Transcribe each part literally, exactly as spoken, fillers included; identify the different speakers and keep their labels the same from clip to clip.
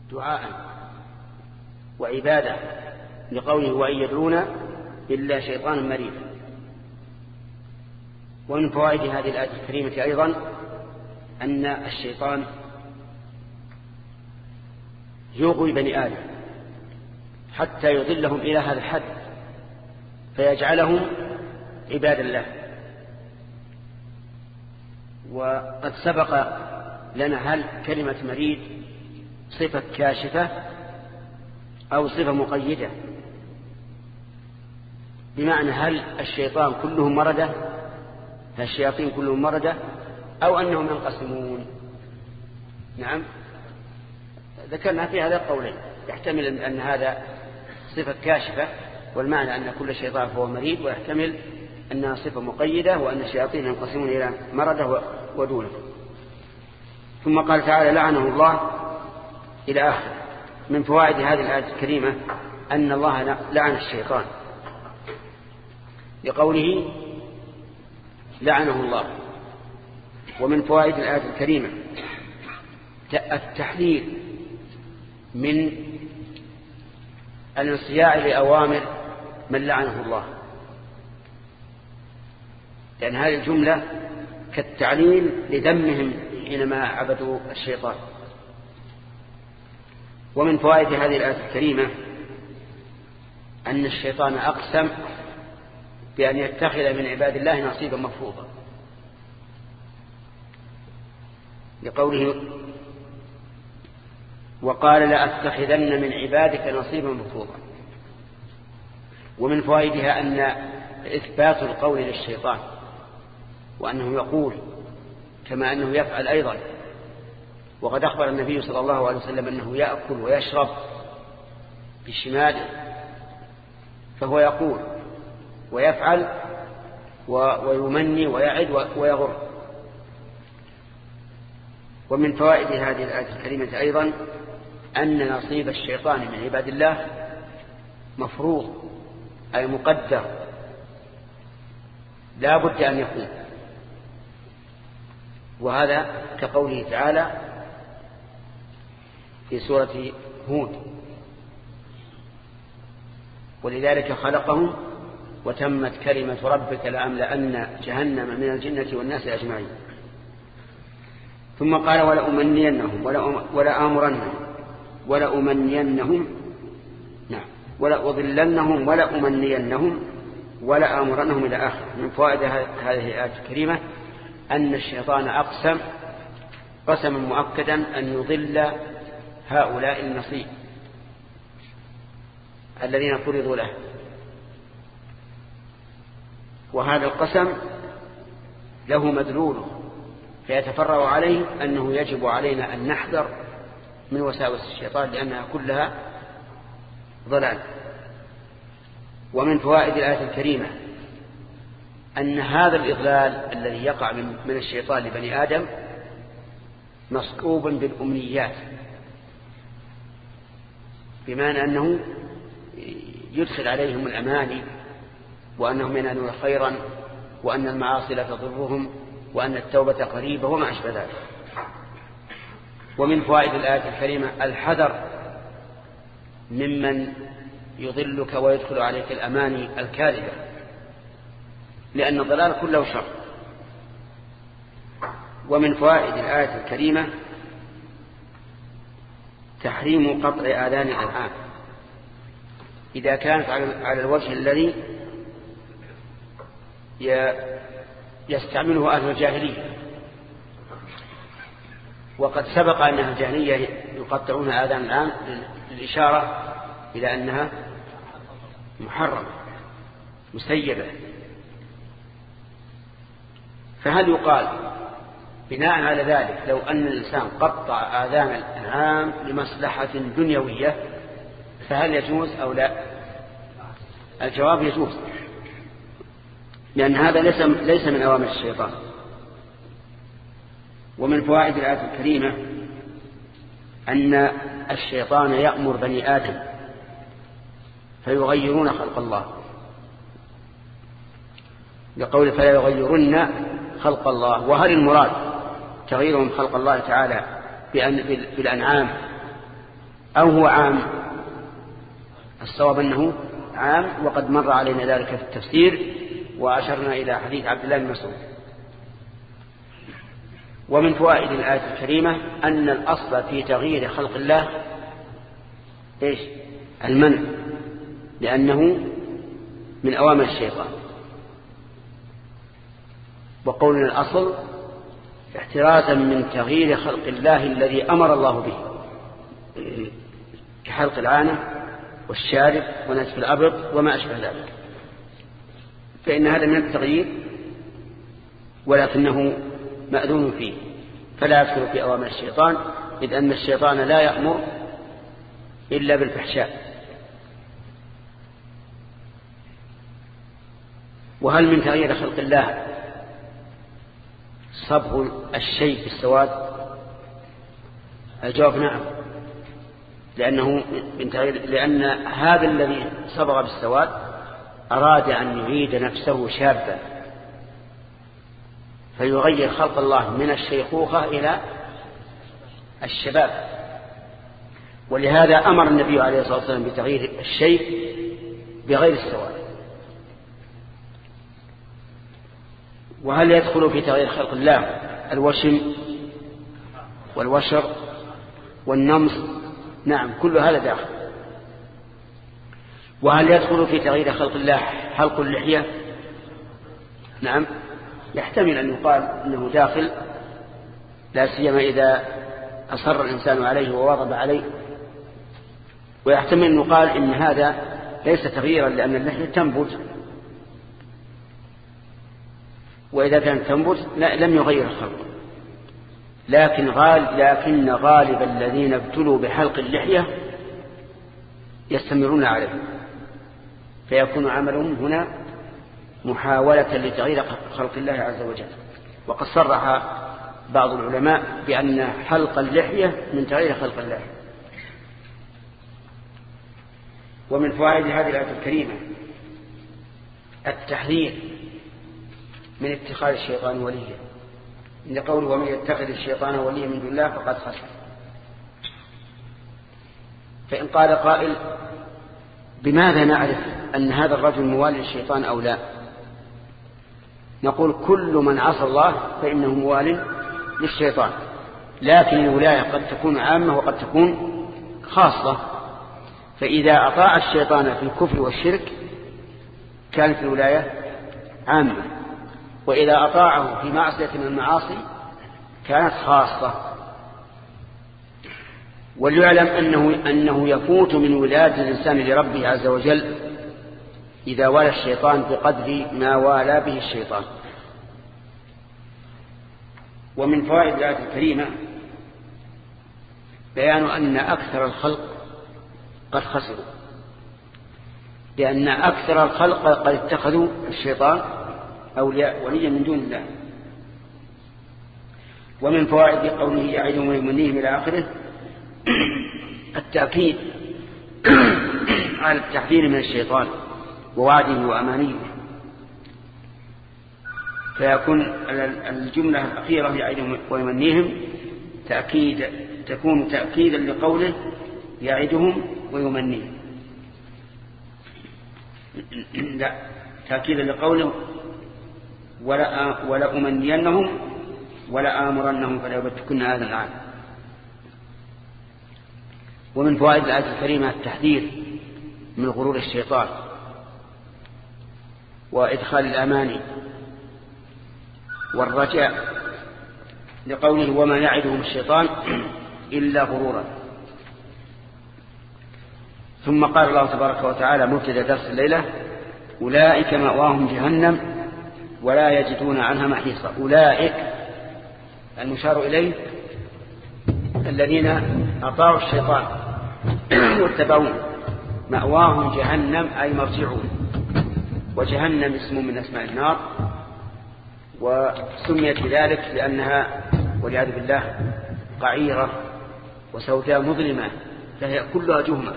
Speaker 1: دعاء وعبادة، لقوله وإن يدعون إلا شيطانا مريدا. ومن فوائد هذه الآية الكريمة أيضا أن الشيطان يغوي بني آدم حتى يضلهم إلى هذا الحد فيجعلهم عباد الله. وقد سبق لنا هل كلمة مريد صفة كاشفة أو صفة مقيدة، بمعنى هل الشيطان كلهم مردة، هل الشياطين كلهم مردة، أو أنهم ينقسمون. نعم، ذكرنا في هذا القولين، يحتمل أن هذا صفة كاشفة والمعنى أن كل شيطان فهو مريد، ويحتمل أنها صفة مقيدة وأن الشياطين ينقسمون إلى مردة ودونه. ثم قال تعالى لعنه الله إلى آخر. من فوائد هذه الآية الكريمة أن الله لعن الشيطان لقوله لعنه الله. ومن فوائد الآية الكريمة التحذير من الانصياع لأوامر من لعنه الله، لأن هذه الجملة كالتعليل لذمهم حينما عبدوا الشيطان. ومن فوائد هذه الآية الكريمة أن الشيطان أقسم بأن يتخذ من عباد الله نصيبا مفروضا، لقوله وقال لأتخذن من عبادك نصيبا مفروضا. ومن فوائدها أن إثبات القول للشيطان، وأنه يقول كما أنه يفعل أيضا. وقد أخبر النبي صلى الله عليه وسلم أنه يأكل ويشرب بشماله، فهو يقول ويفعل ويمني ويعد ويغر. ومن فوائد هذه الآية الكريمة أيضا أن نصيب الشيطان من عباد الله مفروض، أي مقدر لا بد أن يكون. وهذا كقوله تعالى في سورة هود ولذلك خلقهم وتمت كلمة ربك لأملأن جهنم من الجنة والناس أجمعين. ثم قال ولأمنينهم ولآمرنهم ولأمنينهم نعم ولأضلنهم ولأمنينهم ولآمرنهم إلى آخر. من فوائد هذه الآية الكريمة أن الشيطان أقسم قسما مؤكدا أن يضل هؤلاء النصيب الذين فرضوا له. وهذا القسم له مدلوله، فيتفرع عليه أنه يجب علينا أن نحذر من وساوس الشيطان لأنها كلها ضلال. ومن فوائد الآية الكريمة أن هذا الإضلال الذي يقع من الشيطان لبني آدم مصحوب بالأمنيات، بمعنى أنه يدخل عليهم الأماني وأنهم ينالون خيرا وأن المعاصي لا تضرهم وأن التوبة قريبة وما أشبه ذلك. ومن فوائد الآية الكريمة الحذر ممن يضلك ويدخل عليك الأماني الكاذبة، لأن الضلال كله شر. ومن فوائد الآية الكريمة تحريم قطع آذان الأنعام إذا كانت على الوجه الذي يستعمله أهل الجاهلية. وقد سبق أن أهل الجاهلية يقطعون آذان الأنعام للإشارة إلى أنها محرمة مسيبة. فهل يقال بناء على ذلك لو أن الإنسان قطع آذان الأنعام لمصلحة دنيوية فهل يجوز أو لا؟ الجواب يجوز، لأن هذا ليس ليس من أوامر الشيطان. ومن فوائد الآية الكريمة أن الشيطان يأمر بني آدم فيغيرون خلق الله، لقول فلا يغيرن خلق الله. وهل المراد تغييرهم خلق الله تعالى بالأنعام أو هو عام؟ الصواب أنه عام، وقد مر علينا ذلك في التفسير وأشرنا إلى حديث عبد الله بن مسعود. ومن فوائد الآية الكريمة أن الأصل في تغيير خلق الله إيش؟ المنع، لأنه من أوامر الشيطان. وقولنا الأصل احترازا من تغيير خلق الله الذي أمر الله به، كحلق العانة والشارب ونسف الأبط وما أشبه ذلك، فإن هذا من التغيير ولكنه مأذون فيه، فلا يدخل في أوامر الشيطان، إذ أن الشيطان لا يأمر إلا بالفحشاء. وهل من تغيير خلق الله صبغ الشيء بالسواد؟ الجواب نعم، لأنه من تغيير، لأن هذا الذي صبغ بالسواد أراد أن يعيد نفسه شابا، فيغير خلق الله من الشيخوخة إلى الشباب. ولهذا أمر النبي عليه الصلاة والسلام بتغيير الشيء بغير السواد. وهل يدخل في تغيير خلق الله الوشم والوشر والنمص؟ نعم، كل هذا داخل. وهل يدخل في تغيير خلق الله حلق اللحية؟ نعم، يحتمل أن يقال أنه داخل، لا سيما إذا أصر الإنسان عليه وواظب عليه. ويحتمل أن يقال إن هذا ليس تغييرا، لأن اللحية تنبت، وإذا كانت تنبت لم يغير الخلق. لكن غالب لكن غالب الذين ابتلوا بحلق اللحية يستمرون عليه، فيكون عملهم هنا محاولة لتغيير خلق الله عز وجل. وقد صرح بعض العلماء بأن حلق اللحية من تغيير خلق الله. ومن فوائد هذه الآية الكريمة التحذير من اتخاذ الشيطان وليا، إن قوله ومن يتخذ الشيطان وليا من دون الله فقد خسر. فإن قال قائل بماذا نعرف أن هذا الرجل موالي للشيطان أو لا؟ نقول كل من عصى الله فإنه موال للشيطان، لكن الولاية قد تكون عامة وقد تكون خاصة. فإذا أطاع الشيطان في الكفر والشرك كانت الولاية عامة، وإذا أطاعه في معصية من المعاصي كانت خاصة. وليعلم أنه, أنه يفوت من ولاية الإنسان لربه عز وجل إذا والى الشيطان بقدر ما والى به الشيطان. ومن فوائد الآية الكريمة بيان أن أكثر الخلق قد خسروا، لأن أكثر الخلق قد اتخذوا الشيطان أولياء وليا من دون الله. ومن فوائد قوله يعدهم ويمنيهم إلى آخره التأكيد على التحذير من الشيطان ووعده وأمانيه، فيكون الجملة الأخيرة يعدهم ويمنيهم تأكيد تكون تأكيدا لقوله يعدهم ويمنيهم، لا تأكيدا لقوله ولا ولا أمنينهم ولا آمرنهم فلا يبتكن هذا العام. ومن فوائد الآية الكريمة التحذير من غرور الشيطان وإدخال الأماني والرجاء، لقوله وما يعدهم الشيطان إلا غرورا. ثم قال الله تبارك وتعالى مبتدأ درس الليلة أولئك مأواهم جهنم ولا يجدون عنها محيصا. أولئك المشار إليه الذين أطاعوا الشيطان واتبعون، مأواهم جهنم أي مرجعون، وجهنم اسم من أسماء النار، وسميت بذلك لأنها والعياذ بالله قعيرة وسوداء مظلمة فهي كلها جهمة.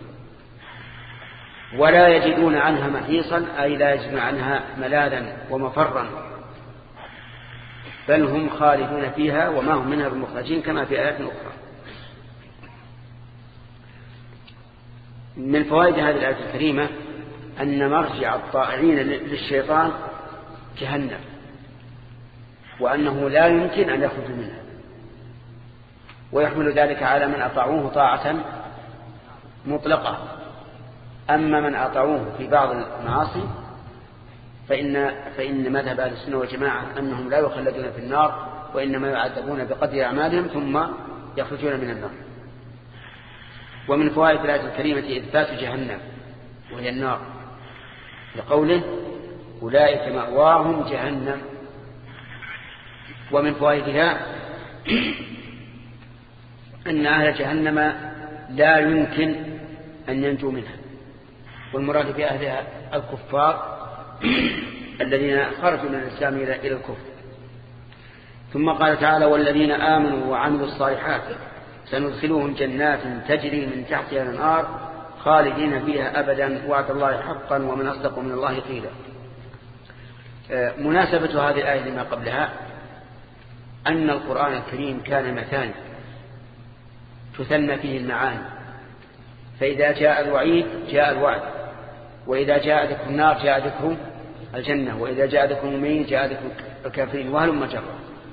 Speaker 1: ولا يجدون عنها محيصا أي لا يجدون عنها ملاذا ومفرا، بل هم خالدون فيها وما هم منها بمخرجين كما في آيات أخرى. من فوائد هذه الآية الكريمة أن مرجع الطائعين للشيطان جهنم، وأنه لا يمكن أن يخرجوا منها، ويحمل ذلك على من أطاعوه طاعة مطلقة. أما من أطاعوه في بعض المعاصي فإن, فإن مذهب أهل السنة والجماعة أنهم لا يخلدون في النار، وإنما يعذبون بقدر أعمالهم ثم يخرجون من النار. ومن فوائد الآية الكريمة إثبات جهنم وهي النار، لقوله أولئك مأواهم جهنم. ومن فوائدها أن أهل جهنم لا يمكن أن ينجوا منها، والمراد بأهلها الكفار الذين خرجوا من الإسلام إلى الكفر. ثم قال تعالى والذين آمنوا وعملوا الصالحات سندخلهم جنات تجري من تحتها الأنهار خالدين فيها أبدا وعد الله حقا ومن أصدق من الله قيلا. مناسبة هذه الآية لما قبلها أن القرآن الكريم كان مثاني تثنى فيه المعاني، فإذا جاء الوعيد جاء الوعد، وإذا جاء ذكر النار جاء ذكر الجنة، وإذا جاء ذكر المؤمنين جاء ذكر الكافرين، وهلم جرا.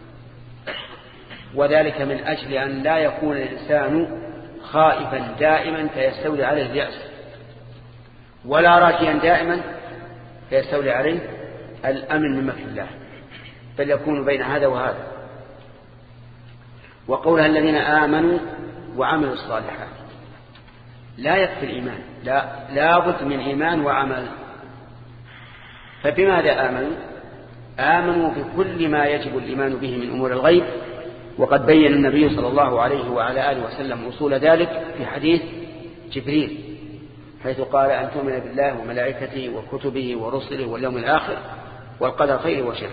Speaker 1: وذلك من أجل أن لا يكون الإنسان خائفا دائما فيستولي عليه اليأس، ولا راجيا دائما فيستولي عليه الأمن من مكر الله، بل يكون بين هذا وهذا. وقولها الذين آمنوا وعملوا الصالحات، لا يكفي الإيمان، لا, لا بد من إيمان وعمل. فبماذا آمنوا؟ آمنوا بكل ما يجب الإيمان به من أمور الغيب، وقد بين النبي صلى الله عليه وعلى آله وسلم أصول ذلك في حديث جبريل، حيث قال أن تؤمن بالله وملائكته وكتبه ورسله واليوم الآخر والقدر خير وشر.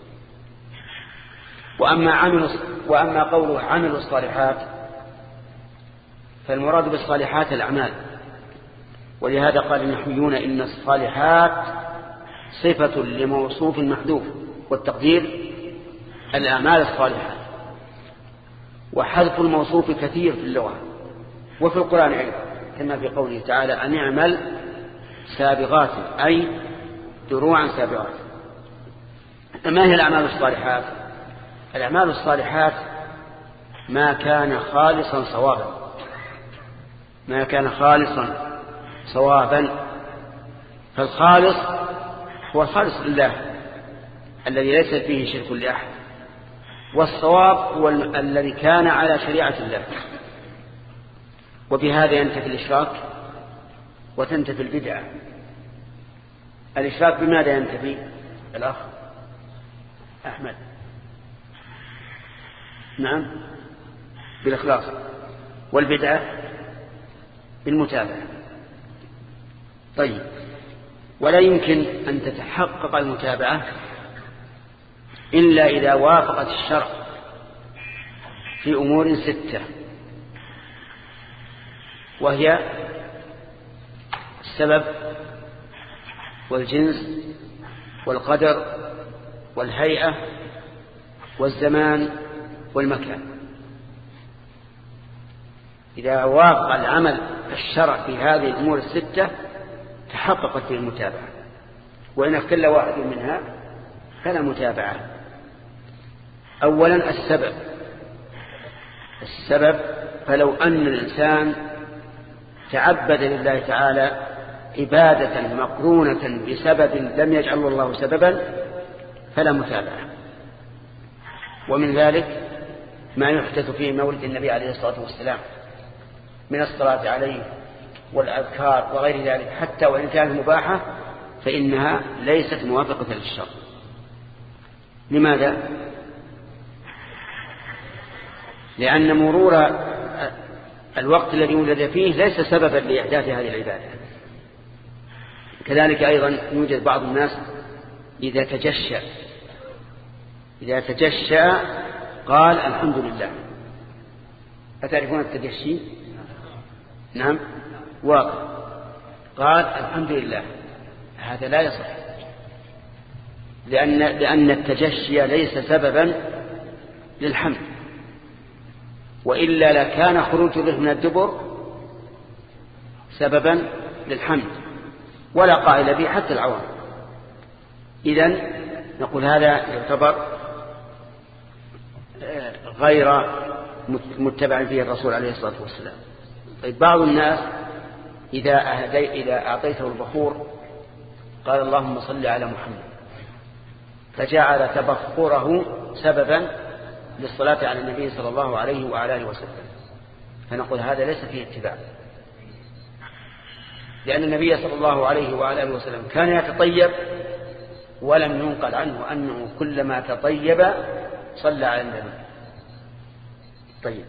Speaker 1: وأما, عملوا وأما قوله عملوا الصالحات فالمراد بالصالحات الأعمال، ولهذا قال النحويون إن الصالحات صفة لموصوف محذوف، والتقدير الأعمال الصالحة. وحذف الموصوف كثير في اللغة وفي القرآن أيضا، كما في قوله تعالى أن اعمل سابغات أي دروعا سابغات. ما هي الأعمال الصالحات؟ الأعمال الصالحات ما كان خالصا صوابا، ما كان خالصا صوابا. فالخالص هو الخالص لله الذي ليس فيه شرك لأحد، والصواب هو الذي كان على شريعة الله. وبهذا ينتفي الإشراك وتنتفي البدعة. الإشراك بماذا ينتفي؟ الأخ أحمد. نعم، بالإخلاص. والبدعة بالمتابعة. طيب، ولا يمكن أن تتحقق المتابعة إلا إذا وافقت الشرع في أمور ستة، وهي السبب والجنس والقدر والهيئة والزمان والمكان. إذا وافق العمل الشرع في هذه الأمور الستة تحققت فيه المتابعة، وإن اختل واحد منها فلا متابعة. أولا السبب. السبب فلو أن الإنسان تعبد لله تعالى عبادة مقرونة بسبب لم يجعل الله سببا فلا متابعة. ومن ذلك ما يحدث في مولد النبي عليه الصلاة والسلام من الصلاة عليه والأذكار وغير ذلك، حتى وإن كانت مباحة فإنها ليست موافقة للشرع. لماذا؟ لأن مرور الوقت الذي ولد فيه ليس سببا لإحداث هذه العبادة. كذلك أيضا يوجد بعض الناس إذا تجشأ إذا تجشأ قال الحمد لله. أتعرفون التجشي؟ نعم، واقع. قال الحمد لله، هذا لا يصح، لأن, لأن التجشي ليس سببا للحمد، وإلا لكان خروج به من الدبر سببا للحمد ولا قائل به حتى العوام. إذن نقول هذا يعتبر غير متبع فيه الرسول عليه الصلاة والسلام. طيب بعض الناس إذا, إذا أعطيته البخور قال اللهم صل على محمد، فجعل تبخره سببا للصلاة على النبي صلى الله عليه وعلى آله وسلم، فنقول هذا ليس فيه اتباع، لأن النبي صلى الله عليه وعلى آله وسلم كان يتطيب ولم ينقل عنه أنه كلما تطيب صلى على النبي. طيب،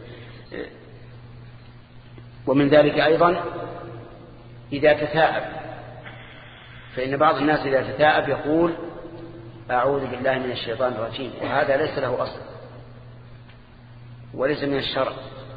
Speaker 1: ومن ذلك أيضا إذا تثاءب، فإن بعض الناس إذا تثاءب يقول أعوذ بالله من الشيطان الرجيم، وهذا ليس له أصل وليس من الشرع،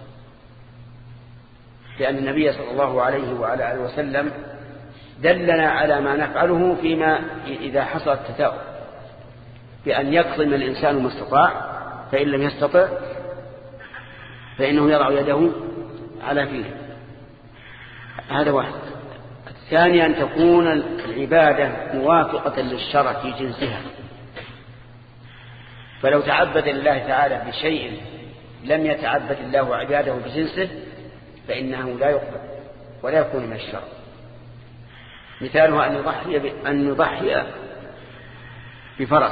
Speaker 1: لأن النبي صلى الله عليه وعلى آله وسلم دلنا على ما نفعله فيما إذا حصل التثاؤب، بأن يكظم الإنسان ما استطاع، فإن لم يستطع فإنه يضع يده على فيه. هذا واحد. الثاني أن تكون العبادة موافقة للشرع في جنسها، فلو تعبد الله تعالى بشيء لم يتعبد الله عباده بجنسه فإنه لا يقبل ولا يكون من الشرع. مثالها أن يضحي, أن يضحي بفرس،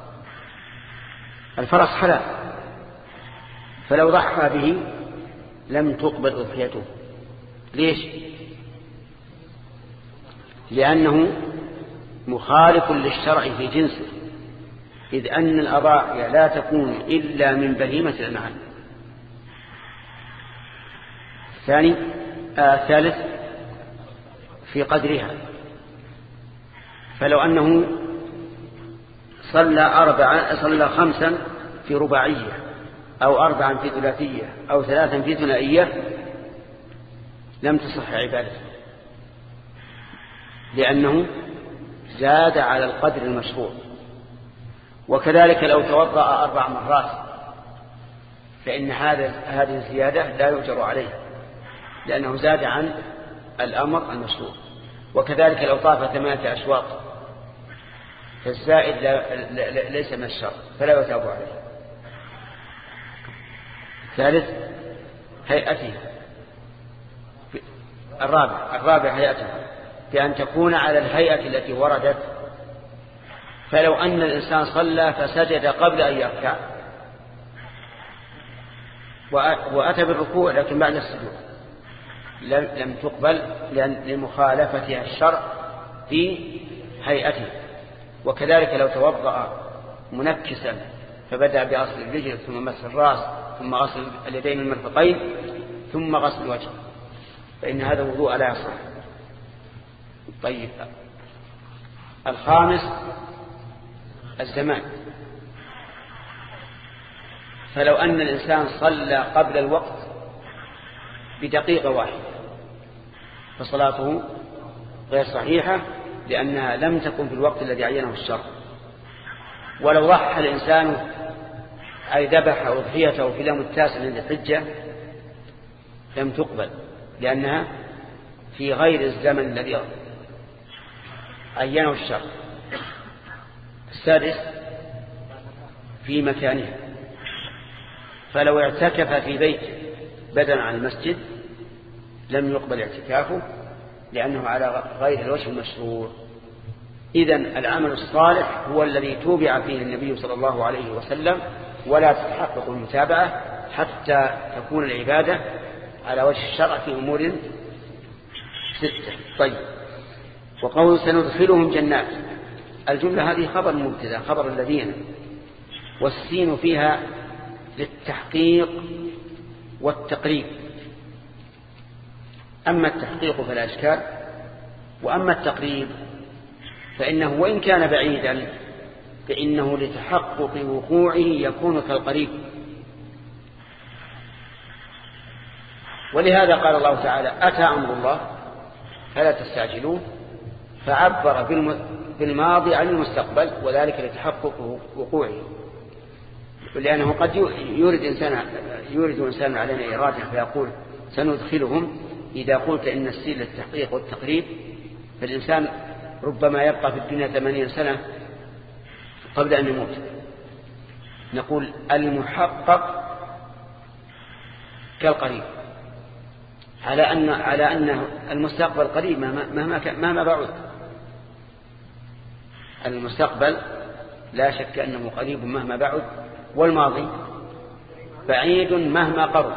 Speaker 1: الفرس حلال، فلو ضحى به لم تقبل أضحيته. ليش؟ لأنه مخالف للشرع في جنسه، إذ أن الأضاحي لا تكون إلا من بهيمة الأنعام. ثاني آه ثالث في قدرها، فلو أنه صلى أربعا صلى خمسا في رباعية أو أربعا في ثلاثية أو ثلاثا في ثنائية لم تصح عبادته، لأنه زاد على القدر المشروع. وكذلك لو توضأ أربع مرات فإن هذا هذه الزيادة لا يؤجر عليه، لأنه زاد عن الأمر المشروع. وكذلك لو طاف ثمانية أشواط فالزائد ليس من الشرع فلا يتاب عليه. ثالث هيئتها، الرابع الرابع هيئتها، بأن تكون على الهيئة التي وردت. فلو أن الإنسان صلى فسجد قبل أن يركع وأتى بالركوع لكن بعد السجود لم تقبل لمخالفتها الشرع في هيئته. وكذلك لو توضأ منكسا فبدأ بغسل الرجل ثم مسح الرأس ثم غسل اليدين المرفقين ثم غسل الوجه فإن هذا وضوء لا يصح. طيب، الخامس الزمان، فلو أن الإنسان صلى قبل الوقت بدقيقة واحدة فصلاته غير صحيحة لأنها لم تكن في الوقت الذي عينه الشرع. ولو ضحى الإنسان أي ذبح أضحيته في اليوم التاسع من الحجة لم تقبل لأنها في غير الزمن الذي عينه الشرع. السادس في مكانها، فلو اعتكف في بيت بدلا عن المسجد لم يقبل اعتكافه لأنه على غير الوجه المشروع. إذن العمل الصالح هو الذي توبع فيه النبي صلى الله عليه وسلم، ولا تتحقق المتابعة حتى تكون العبادة على وجه الشرع في أمور ستة. طيب، وقول سندخلهم جنات، الجملة هذه خبر مبتدا، خبر الذين، والسين فيها للتحقيق والتقريب. أما التحقيق فلا إشكال، وأما التقريب فإنه وإن كان بعيدا فإنه لتحقق وقوعه يكون كالقريب. ولهذا قال الله تعالى أتى أمر الله فلا تستعجلوه، فعبر بالماضي عن المستقبل وذلك لتحقق وقوعه، لأنه قد يورد إنسان يورد إنسان علينا إرادة فيقول سندخلهم إذا قلت إن السين للتحقيق والتقريب فالإنسان ربما يبقى في الدنيا ثمانين سنة قبل أن يموت. نقول المحقق كالقريب، على أن على أن المستقبل قريب مهما مهما بعد. المستقبل لا شك أنه قريب مهما بعد، والماضي بعيد مهما قرب.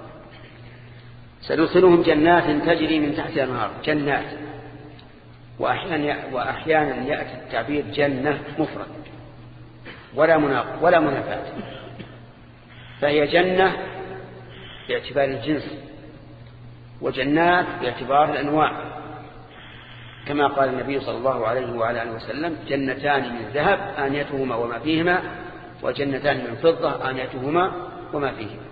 Speaker 1: سندخلهم جنات تجري من تحتها الأنهار. جنات، وأحيانا وأحيانا يأتي التعبير جنة مفرد ولا مناق ولا منافات، فهي جنة باعتبار الجنس، وجنات باعتبار الأنواع، كما قال النبي صلى الله عليه وعلى آله وسلم: جنتان من ذهب آنيتهما وما فيهما، وجنتان من فضة آنيتهما وما فيهما.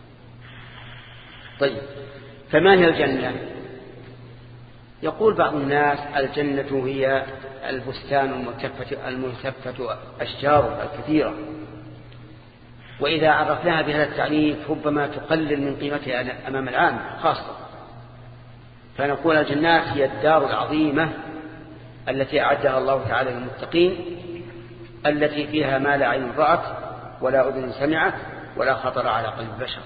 Speaker 1: طيب، فما هي الجنة؟ يقول بعض الناس: الجنة هي البستان الملتفة الملتفة أشجار الكثيرة، وإذا عرفناها بهذا التعريف ربما تقلل من قيمتها أمام العام خاصة. فنقول الجنات هي الدار العظيمة التي أعدها الله تعالى للمتقين، التي فيها ما لا عين رأت ولا أذن سمعت ولا خطر على قلب بشر.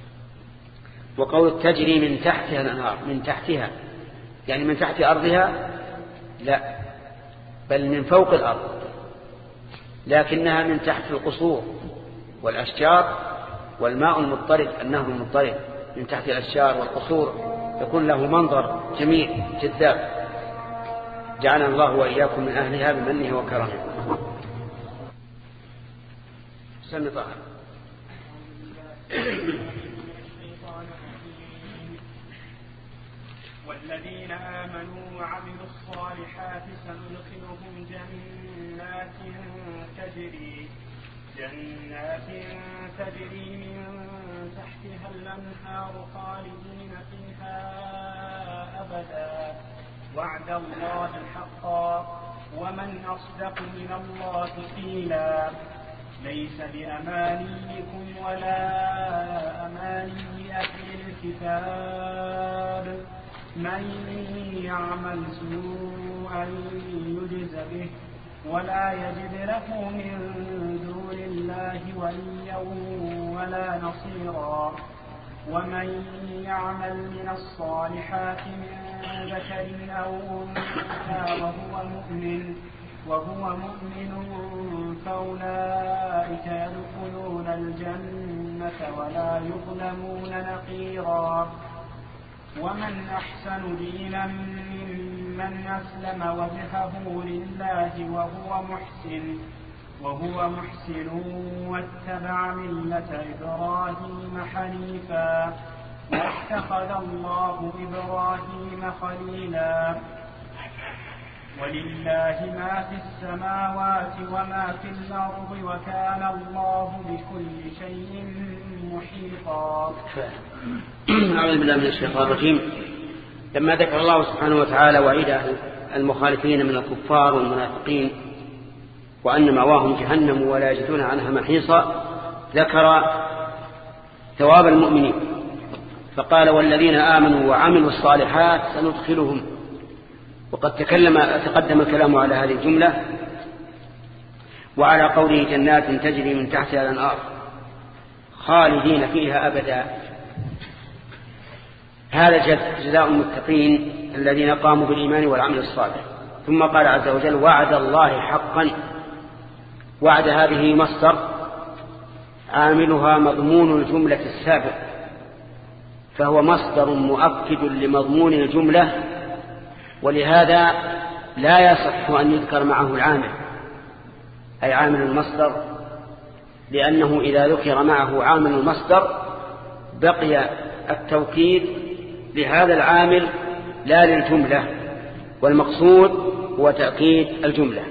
Speaker 1: وقول تجري من تحتها الأنهار، من تحتها يعني من تحت أرضها؟ لا، بل من فوق الأرض، لكنها من تحت القصور والأشجار والماء المضطرد، النهر المضطرد من تحت الأشجار والقصور، يكون له منظر جميل جذاب. جعلنا الله وإياكم من أهلها بمنه وكرمه. سمي طه.
Speaker 2: والذين آمنوا وعملوا الصالحات سندخلهم جنات تجري جنات تجري من تحتها الأنهار خالدين فيها أبدا وعد الله حقا ومن أصدق من الله قيلا ليس بأمانيكم ولا أماني أهل الكتاب من يعمل سوءا يجز به ولا يجد له من دون الله وليا ولا نصيرا ومن يعمل من الصالحات من ذكر أو أنثى وهو مؤمن وهو مؤمن فأولئك يدخلون الجنة ولا يظلمون نقيرا ومن أحسن دينا ممن أسلم وجهه لله وهو محسن وهو محسن واتبع ملة إبراهيم حنيفا واتخذ الله إبراهيم خليلا ولله ما في السماوات وما في الأرض وكان الله بكل شيء محيطا.
Speaker 1: أعوذ بالله من الشيطان الرجيم. لما ذكر الله سبحانه وتعالى وعيد المخالفين من الكفار والمنافقين وأن مأواهم جهنم ولا يجدون عنها محيصا، ذكر ثواب المؤمنين فقال: والذين آمنوا وعملوا الصالحات سندخلهم. وقد تكلم تقدم الكلام على هذه الجملة وعلى قوله جنات تجري من تحتها الأنهار خالدين فيها أبدا. هذا جزاء المتقين الذين قاموا بالإيمان والعمل الصالح. ثم قال عز وجل: وعد الله حقا. وعد هذه مصدر عاملها مضمون الجملة السابق، فهو مصدر مؤكد لمضمون الجملة، ولهذا لا يصح أن يذكر معه العامل أي عامل المصدر، لأنه إذا ذكر معه عامل المصدر بقي التوكيد لهذا العامل لا للجملة، والمقصود هو تأكيد الجملة،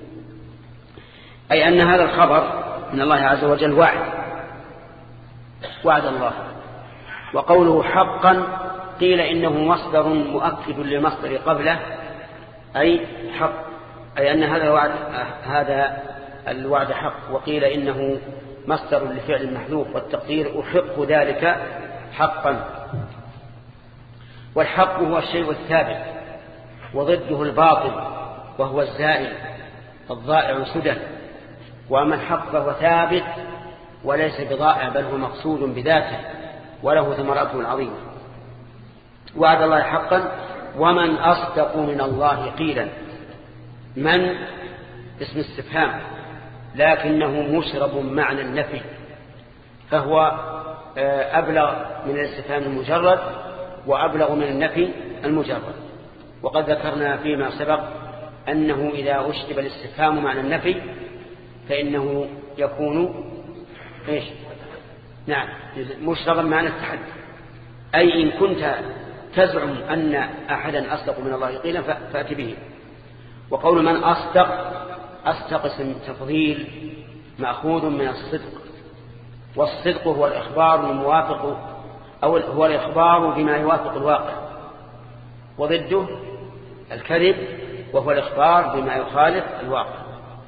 Speaker 1: أي أن هذا الخبر من الله عز وجل وعد وعد الله. وقوله حقا قيل إنه مصدر مؤكد للمصدر قبله أي حق، أي أن هذا الوعد هذا الوعد حق. وقيل إنه مصدر لفعل محذوف والتقدير أحق ذلك حقا. والحق هو الشيء الثابت، وضده الباطل وهو الزائل الضائع سدى. وأما الحق فهو ثابت وليس بضائع، بل هو مقصود بذاته وله ثمراته العظيمة. وعد الله حقا، ومن أصدق من الله قيلا. من اسم استفهام لكنه مشرب معنى النفي، فهو أبلغ من الاستفهام المجرد وأبلغ من النفي المجرد. وقد ذكرنا فيما سبق أنه إذا أشرب الاستفهام معنى النفي فإنه يكون إيش؟ نعم مشربا معنى التحدي، أي إن كنت تزعم أن أحدا أصدق من الله قيلا فأتي به. وقول من أصدق، أصدق اسم تفضيل مأخوذ من الصدق، والصدق هو الإخبار الموافق أو هو الإخبار بما يوافق الواقع، وضده الكذب وهو الإخبار بما يخالف الواقع.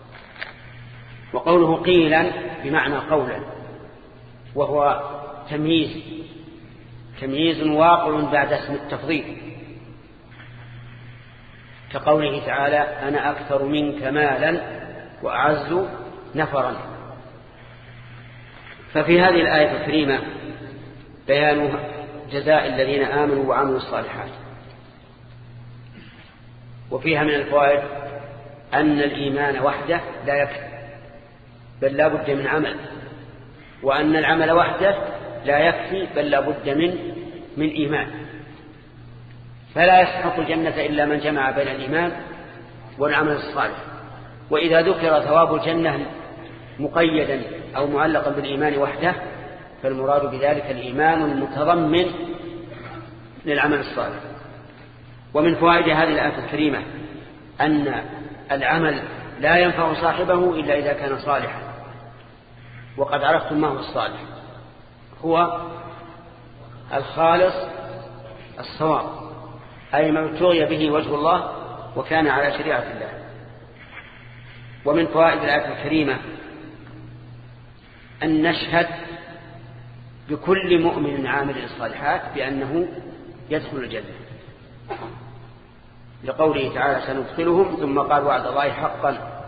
Speaker 1: وقوله قيلا بمعنى قولا، وهو تمييز تمييز واقع بعد اسم التفضيل، كقوله تعالى أنا أكثر منك مالا وأعز نفرا. ففي هذه الآية الكريمة بيان جزاء الذين آمنوا وعملوا الصالحات. وفيها من الفوائد أن الإيمان وحده لا يكفي، بل لا بد من عمل، وأن العمل وحده لا يكفي، بل لا بد من من إيمان. فلا يستحق الجنة إلا من جمع بين الإيمان والعمل الصالح. وإذا ذكر ثواب الجنة مقيدا أو معلقا بالإيمان وحده فالمراد بذلك الإيمان المتضمن للعمل الصالح. ومن فوائد هذه الآية الكريمة أن العمل لا ينفع صاحبه إلا إذا كان صالحا. وقد عرفتم ما هو الصالح، هو الخالص الصواب، أي ما ابتغي به وجه الله وكان على شريعة الله. ومن فوائد الآية الكريمة أن نشهد بكل مؤمن عامل الصالحات بأنه يدخل الجنة، لقوله تعالى سندخلهم، ثم قال وعد الله حقا،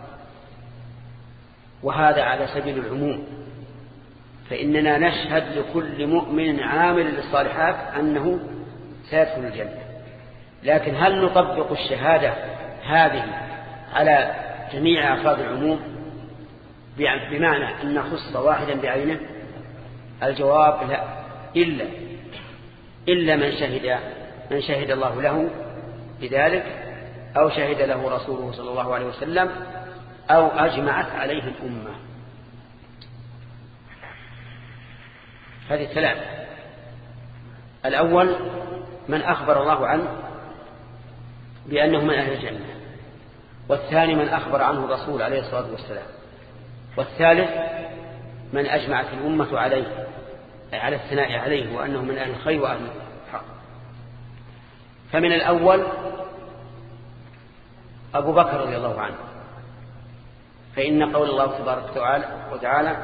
Speaker 1: وهذا على سبيل العموم. فإننا نشهد لكل مؤمن عامل للصالحات أنه سيدخل الجنة. لكن هل نطبق الشهادة هذه على جميع أفراد العموم بمعنى أن نخص واحدا بعينه؟ الجواب لا، إلا إلا من شهد من شهد الله له بذلك، أو شهد له رسوله صلى الله عليه وسلم، أو أجمعت عليه الأمة. هذه الثلاث: الأول من أخبر الله عنه بأنه من أهل الجنة، والثاني من أخبر عنه الرسول عليه الصلاة والسلام، والثالث من أجمعت الأمة عليه على الثناء عليه وأنه من أهل الخير وأهل الحق. فمن الأول أبو بكر رضي الله عنه، فإن قول الله تبارك وتعالى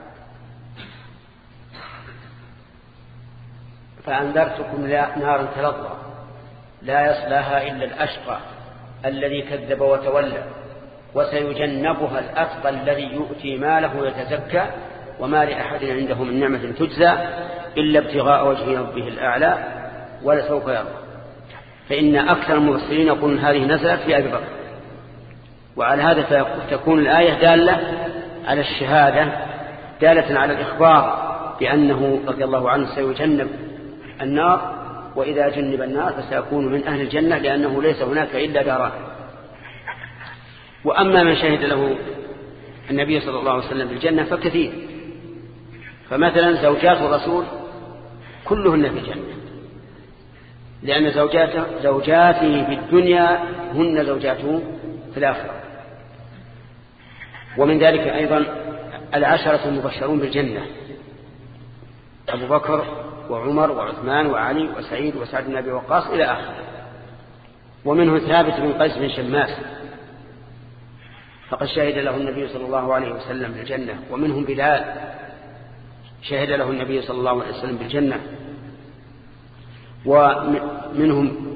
Speaker 1: فأنذرتكم نارا تلظى لا يصلاها إلا الأشقى الذي كذب وتولى وسيجنبها الأتقى الذي يؤتي ماله يتزكى وما لأحد عنده من نعمة تجزى إلا ابتغاء وجه ربه الأعلى ولسوف يرضى. فإن أكثر المفسرين يقولون هذه نزلت في أبي بكر، وعلى هذا تكون الآية دالة على الشهادة، دالة على الإخبار بأنه رضي الله عنه سيجنب النار، وإذا جنب النار فسيكون من أهل الجنة، لأنه ليس هناك إلا داران. وأما من شهد له النبي صلى الله عليه وسلم بالجنة فكثير، فمثلا زوجات الرسول كلهن في الجنة، لأن زوجاته زوجاته في الدنيا هن زوجاته في الآخرة. ومن ذلك أيضا العشرة المبشرون بالجنة: أبو بكر وعمر وعثمان وعلي وسعيد وسعد بن أبي وقاص إلى آخره. ومنه ثابت بن قيس بن شماس فقد شهد له النبي صلى الله عليه وسلم بالجنة. ومنهم بلال شهد له النبي صلى الله عليه وسلم بالجنة. ومنهم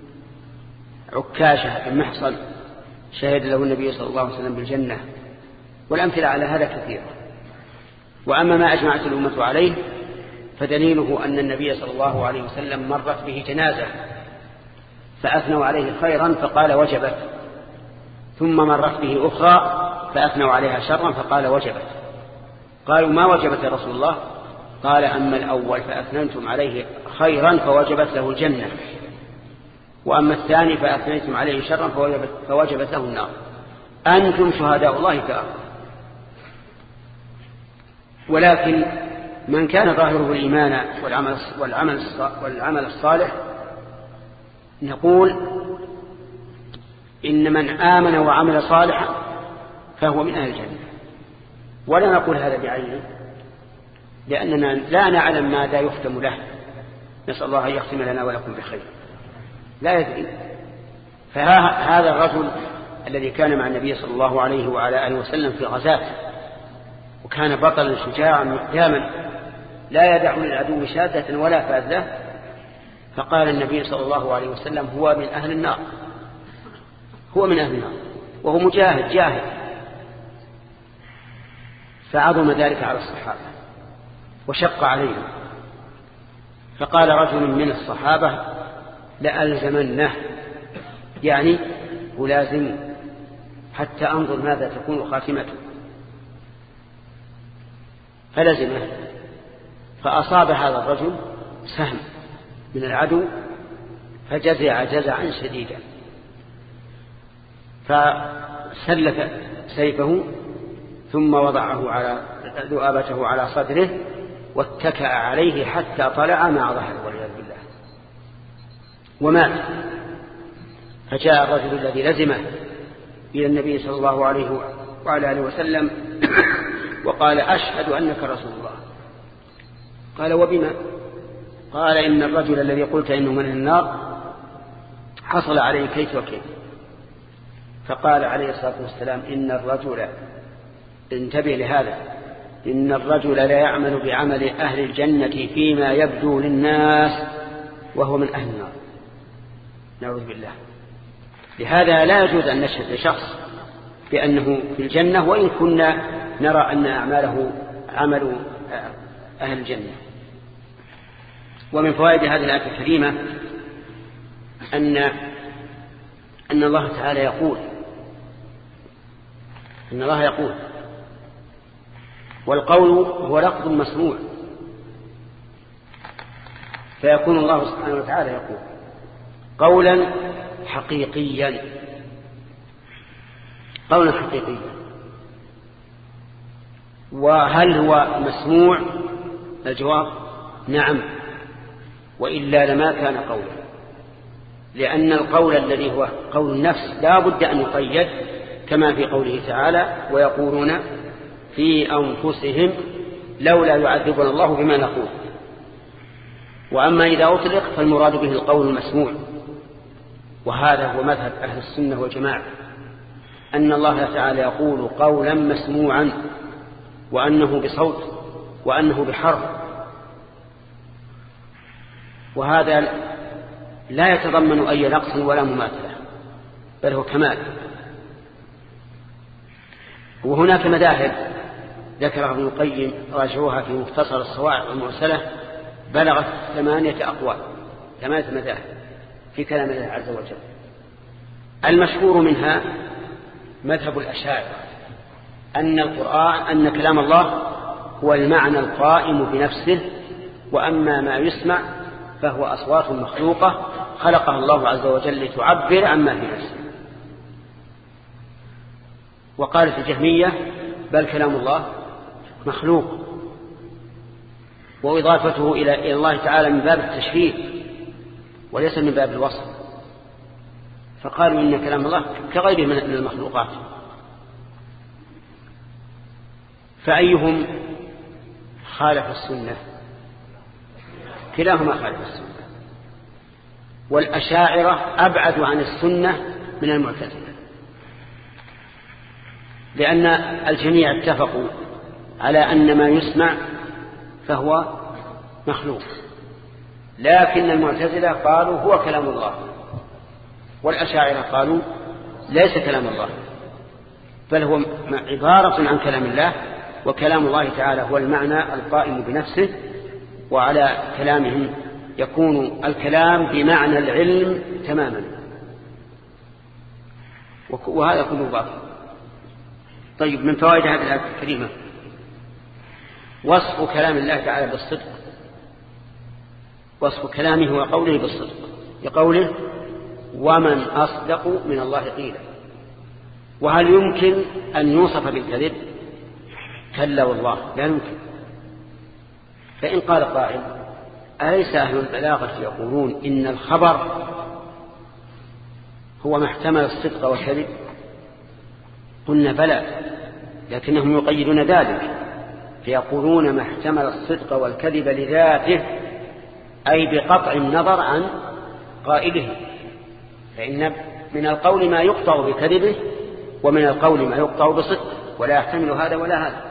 Speaker 1: عكاشة بن محصن شهد له النبي صلى الله عليه وسلم بالجنة، والأمثلة على هذا كثيرة. وأما ما أجمعت الأمة عليه فدليله أن النبي صلى الله عليه وسلم مرت به جنازة فأثنوا عليه خيرا فقال وجبت، ثم مرت به أخرى فأثنوا عليها شرا فقال وجبت. قالوا ما وجبت يا رسول الله؟ قال أما الأول فأثننتم عليه خيرا فوجبت له الجنة، وأما الثاني فأثنيتم عليه شرا فوجبت, فوجبت له النار. أنتم شهداء الله في الأرض. ولكن من كان ظاهره الإيمان والعمل, والعمل, والعمل الصالح نقول إن من آمن وعمل صالحا فهو من أهل الجنة، ولا نقول هذا بعينه لأننا لا نعلم ماذا يختم له، نسأل الله أن يختم لنا ولكم بخير، لا يدري. فهذا الرجل الذي كان مع النبي صلى الله عليه وعلى آله وسلم في غزاة، وكان بطلا شجاعا مقداما لا يدع للعدو شادة ولا فاذة، فقال النبي صلى الله عليه وسلم هو من أهل النار، هو من أهل النار، وهو مجاهد جاهد. فعظم ذلك على الصحابة وشق عليهم، فقال رجل من الصحابة لألزمنه، يعني ألازم حتى أنظر ماذا تكون خاتمته، فلزمه. فأصاب هذا الرجل سهم من العدو فجزع جزعا شديدا، فسلت سيفه ثم وضعه على ذؤابته على صدره واتكأ عليه حتى طلع مع ظهره والعياذ بالله ومات. فجاء الرجل الذي لزمه إلى النبي صلى الله عليه وعلى آله وسلم وقال أشهد أنك رسول الله. قال وبما؟ قال إن الرجل الذي قلت إنه من النار حصل عليه كيف وكيف. فقال عليه الصلاة والسلام إن الرجل، انتبه لهذا، إن الرجل لا يعمل بعمل أهل الجنة فيما يبدو للناس وهو من أهل النار، نعوذ بالله. لهذا لا يجوز أن نشهد لشخص بأنه في الجنة وإن كنا نرى أن أعماله عمل أهل الجنة. ومن فوائد هذه الآية الكريمة أن أن الله تعالى يقول إن الله يقول والقول هو لفظ مسموع، فيكون الله سبحانه وتعالى يقول قولا حقيقيا، قولا حقيقيا. وهل هو مسموع؟ الجواب نعم، وإلا لما كان قولا، لأن القول الذي هو قول النفس لا بد أن يقيد كما في قوله تعالى ويقولون في أنفسهم لولا يعذبنا الله بما نقول. وأما إذا أطلق فالمراد به القول المسموع، وهذا هو مذهب أهل السنة والجماعة، أن الله تعالى يقول قولا مسموعا، وأنه بصوت وأنه بحرف، وهذا لا يتضمن أي نقص ولا مماثلة، بل هو كمال. وهناك مذاهب ذكرها ابن القيم راجعوها في مختصر الصواعق المرسلة بلغت ثمانية أقوال، ثمانية مذاهب في كلام الله عز وجل. المشهور منها مذهب الأشاعرة أن القرآن أن كلام الله هو المعنى القائم بنفسه، وأما ما يسمع فهو أصوات مخلوقة خلقها الله عز وجل لتعبر عما في نفسه. وقالت الجهمية بل كلام الله مخلوق، وإضافته إلى الله تعالى من باب التشريف وليس من باب الوصف، فقالوا إن كلام الله كغيره من المخلوقات. فأيهم خالف السنة؟ كلاهما خالف السنة، والأشاعرة أبعد عن السنة من المعتزلة، لأن الجميع اتفقوا على أن ما يسمع فهو مخلوق، لكن المعتزلة قالوا هو كلام الله، والأشاعرة قالوا ليس كلام الله، بل هو عبارة عن كلام الله، وكلام الله تعالى هو المعنى القائم بنفسه. وعلى كلامهم يكون الكلام بمعنى العلم تماما، وهذا كله باطل. طيب، من فوائد هذه الآية الكريمة وصف كلام الله تعالى بالصدق، وصف كلامه وقوله بالصدق، لقوله ومن أصدق من الله قيلا. وهل يمكن أن يوصف بالكذب؟ كلا والله لا يمكن. فإن قال قائل أليس أهل البلاغة يقولون إن الخبر هو ما احتمل الصدق والكذب؟ قلنا بلى، لكنهم يقيدون ذلك فيقولون ما احتمل الصدق والكذب لذاته، أي بقطع النظر عن قائله، فإن من القول ما يقطع بكذبه ومن القول ما يقطع بصدقه، ولا يحتمل هذا ولا هذا.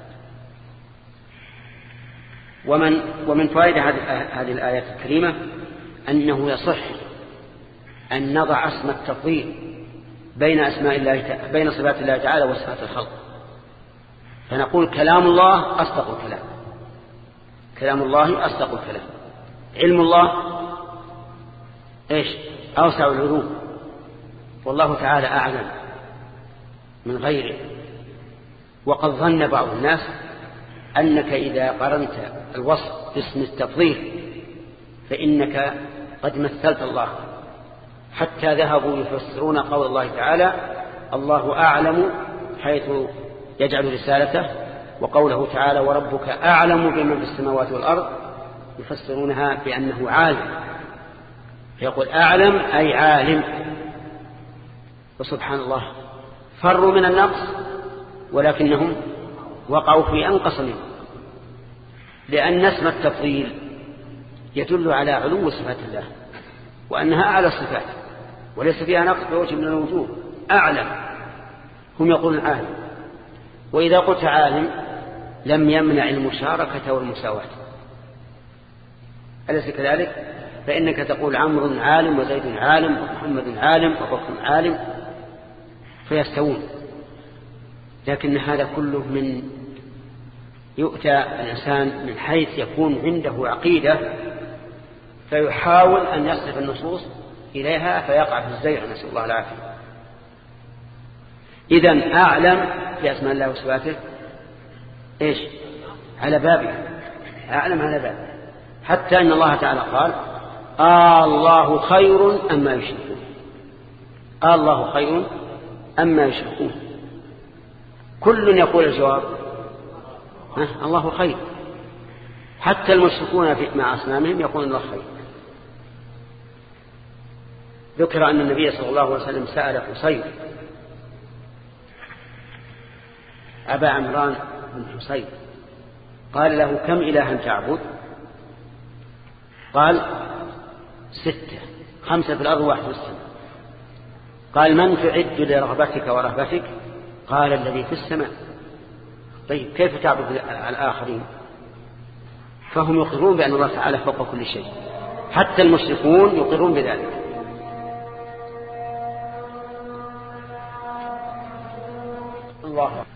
Speaker 1: ومن ومن فوائد هذه الآيات الكريمة أنه يصح أن نضع اسم التفضيل بين أسماء الله بين صفات الله تعالى وصفات الخلق، فنقول كلام الله أصدق الكلام، كلام الله أصدق الكلام، علم الله إيش أوسع العلوم، والله تعالى أعلم من غيره. وقد ظن بعض الناس أنك إذا قرنت الوصف باسم التفضيل فإنك قد مثلت الله، حتى ذهبوا يفسرون قول الله تعالى الله أعلم حيث يجعل رسالته، وقوله تعالى وربك أعلم بمن في السماوات والأرض، يفسرونها بأنه عالم، فيقول أعلم أي عالم. وسبحان الله فروا من النقص ولكنهم وقعوا في أنقص منه، لأن اسم التفضيل يدل على علو صفات الله وأنها أعلى الصفات وليس فيها نقص بوجه من الوجوه. أعلم، هم يقولون عالم، وإذا قلت عالم لم يمنع المشاركة والمساواة، أليس كذلك؟ فإنك تقول عمرو عالم وزيد عالم ومحمد عالم وبكر عالم فيستوون، لكن هذا كله من يؤتى الإنسان من حيث يكون عنده عقيدة فيحاول أن يصرف النصوص إليها فيقع في الزيغ، نسأل الله العافية. إذن أعلم في أسماء الله وصفاته إيش؟ على بابه، أعلم على بابه، حتى إن الله تعالى قال آه الله خير أما يشركون، آه الله خير أما يشركون. كل يقول الجواب الله خير، حتى المشركون مع أصنامهم يقولون الله خير. ذكر أن النبي صلى الله عليه وسلم سأل حسين أبا عمران بن حسين قال له كم إلها تعبد؟ قال ستة، خمسة في الأرض واحد في السماء. قال من تعد لرغبتك ورهبتك؟ قال الذي في السماء. طيب كيف تعبد الآخرين؟ فهم يقرون بأن الله تعالى فوق كل شيء، حتى المشركون يقرون بذلك. الله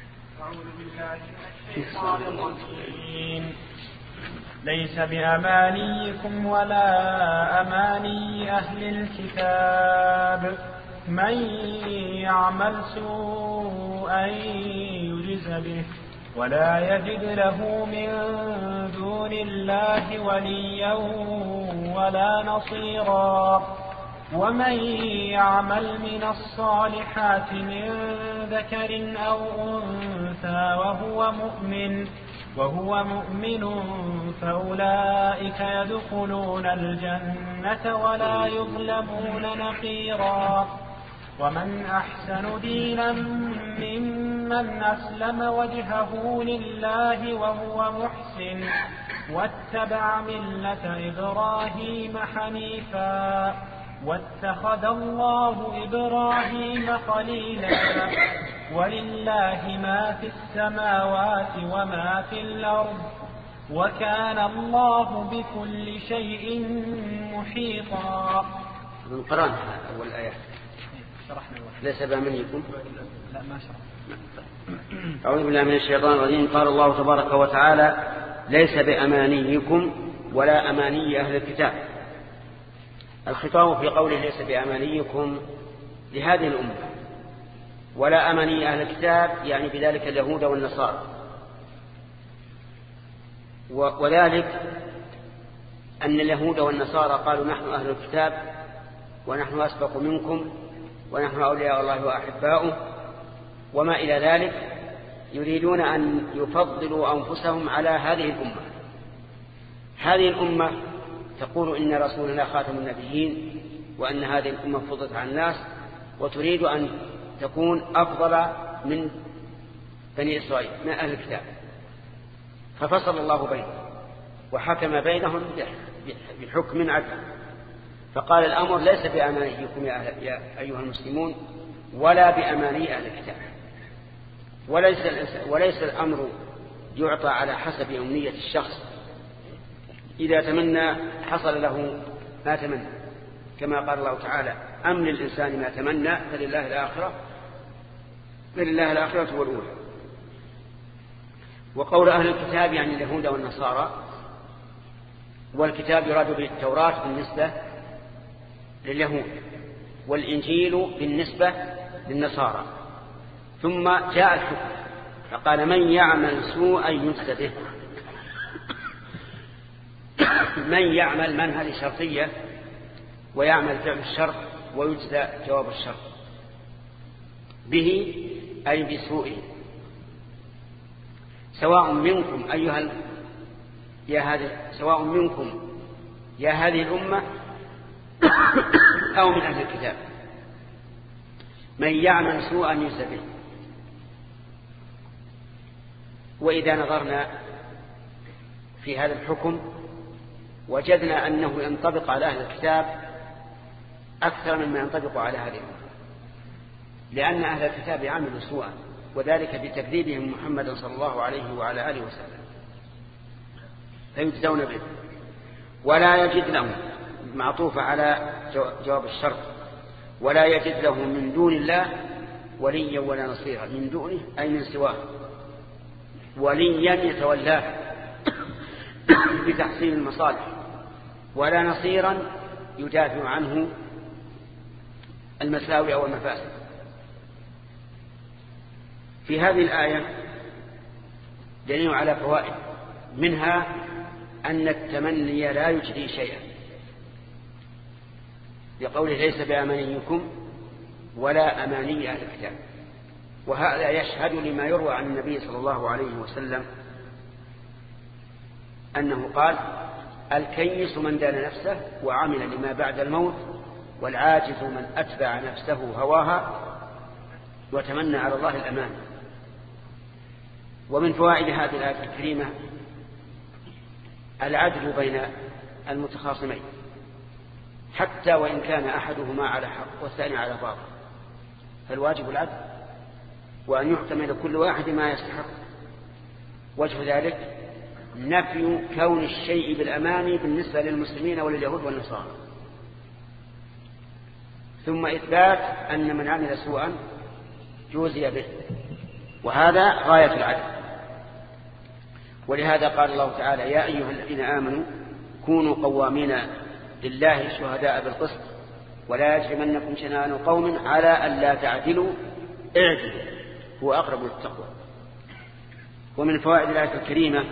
Speaker 2: ليس بأمانيكم ولا أماني أهل الكتاب من يعمل سوءا يجز به ولا يجد له من دون الله وليا ولا نصيرا ومن يعمل من الصالحات من ذكر أو أنثى وهو مؤمن وهو مؤمن فأولئك يدخلون الجنة ولا يظلمون نقيرا ومن أحسن دينا ممن أسلم وجهه لله وهو محسن واتبع ملة إبراهيم حنيفا واتخذ الله إبراهيم خليلا ولله ما في السماوات وما في الأرض وكان الله بكل شيء محيطا.
Speaker 1: من قرأنا أول آيات ليس بأمانيكم.
Speaker 2: لا ما شرح.
Speaker 1: أعوذ بالله من الشيطان الرجيم. قال الله تبارك وتعالى ليس بأمانيكم ولا أماني أهل الكتاب. الخطاب في قوله ليس بأمانيكم لهذه الأمة، ولا أماني أهل الكتاب يعني بذلك اليهود والنصارى، وذلك أن اليهود والنصارى قالوا نحن أهل الكتاب ونحن أسبق منكم ونحن أولياء الله وأحباؤه وما إلى ذلك، يريدون أن يفضلوا أنفسهم على هذه الأمة. هذه الأمة تقول إن رسولنا خاتم النبيين وأن هذه الأمة فضلت عن الناس، وتريد أن تكون أفضل من بني إسرائيل من أهل الكتاب، ففصل الله بينهم وحكم بينهم بحكم عدل، فقال الأمر ليس بأمانيكم يا أيها المسلمون ولا بأماني أهل الكتاب، وليس, وليس الأمر يعطى على حسب أمنية الشخص، إذا تمنى حصل له ما تمنى، كما قال الله تعالى أم للإنسان ما تمنى فلله الآخرة فلله الآخرة والأولى. وقول أهل الكتاب يعني اليهود والنصارى، والكتاب يراد به التوراة بالنسبة لليهود والإنجيل بالنسبة للنصارى. ثم جاء الحكم فقال من يعمل سوءا يجزى به. من يعمل من هذه شرطية، ويعمل فعل الشرط ويجزى جواب الشرط به أي بسوءه. سواء منكم أيها يا هذه سواء منكم يا هذه الأمة أو من أهل الكتاب، من يعمل سوءا يجزى به. وإذا نظرنا في هذا الحكم وجدنا أنه ينطبق على أهل الكتاب أكثر مما ينطبق على هذه الأمة، لأن أهل الكتاب يعملوا سوءا، وذلك بتكذيبهم محمدا صلى الله عليه وعلى آله وسلم، فيجزون به. ولا يجد لهم معطوفة على جواب الشرط، ولا يجد له من دون الله وليا ولا نصيرا. من دونه أي من سواه، وليا يتولاه بتحصيل المصالح، ولا نصيرا يدافع عنه المساوئ أو المفاسد. في هذه الآية دليل على فوائد، منها أن التمني لا يجدي شيئا، لقوله ليس بأمانيكم ولا أماني أهل الكتاب. وهذا يشهد لما يروى عن النبي صلى الله عليه وسلم أنه قال الكيس من دان نفسه وعمل لما بعد الموت، والعاجز من أتبع نفسه هواها وتمنى على الله الأمان. ومن فوائد هذه الآية الكريمة العدل بين المتخاصمين، حتى وإن كان أحدهما على حق والثاني على باطل، فالواجب العدل، وأن يحكم إلى كل واحد ما يستحق. وجه ذلك نفي كون الشيء بالأماني بالنسبة للمسلمين ولليهود والنصارى، ثم إثبات أن من عمل سوءا جوزي به، وهذا غاية العدل. ولهذا قال الله تعالى يا أيها الذين آمنوا كونوا قوامين لله شهداء بالقسط ولا يجرمنكم شنآن قوم على أن لا تعدلوا اعدلوا هو أقرب للتقوى. ومن فوائد الآية الكريمة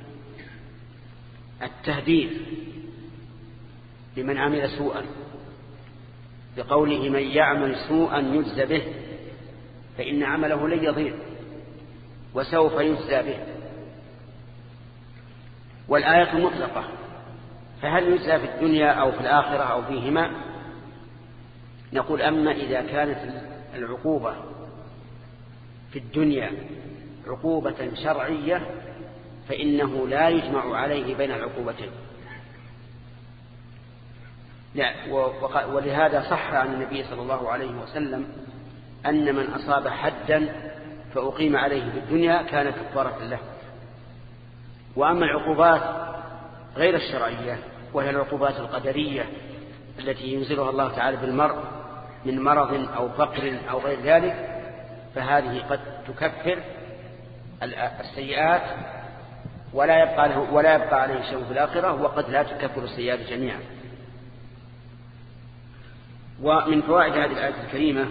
Speaker 1: التهديد لمن عمل سوءا، بقوله من يعمل سوءا يجزى به، فإن عمله لن يضيع وسوف يجزى به. والآية مطلقة، فهل يجزى في الدنيا أو في الآخرة أو فيهما؟ نقول أما إذا كانت العقوبة في الدنيا عقوبة شرعية فإنه لا يجمع عليه بين العقوبتين. لا، ولهذا صح عن النبي صلى الله عليه وسلم أن من أصاب حدا فأقيم عليه في الدنيا كان كفارة له. وأما العقوبات غير الشرعية وهي العقوبات القدرية التي ينزلها الله تعالى بالمرء من مرض أو فقر أو غير ذلك، فهذه قد تكفر السيئات ولا يبقى له ولا يبقى عليه شيء في الآخرة، وقد لا تكفر السيئات جميعا. ومن فوائد هذه الآية الكريمة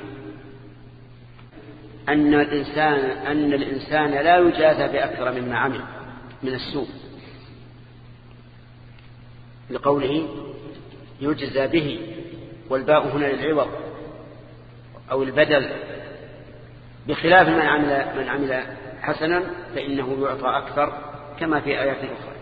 Speaker 1: أن الإنسان أن الإنسان لا يجازى بأكثر مما عمل من السوء، لقوله يجزى به، والباء هنا للعوض أو البدل، بخلاف من عمل من عمل حسنا فإنه يعطى أكثر كما في آيات أخرى.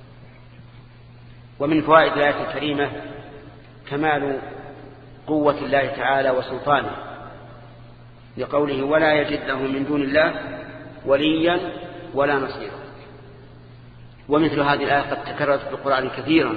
Speaker 1: ومن فوائد الآية الكريمة كمال قوة الله تعالى وسلطانه، لقوله ولا يجد له من دون الله وليا ولا نصيرا. ومثل هذه الآية قد تكررت في القرآن كثيرا،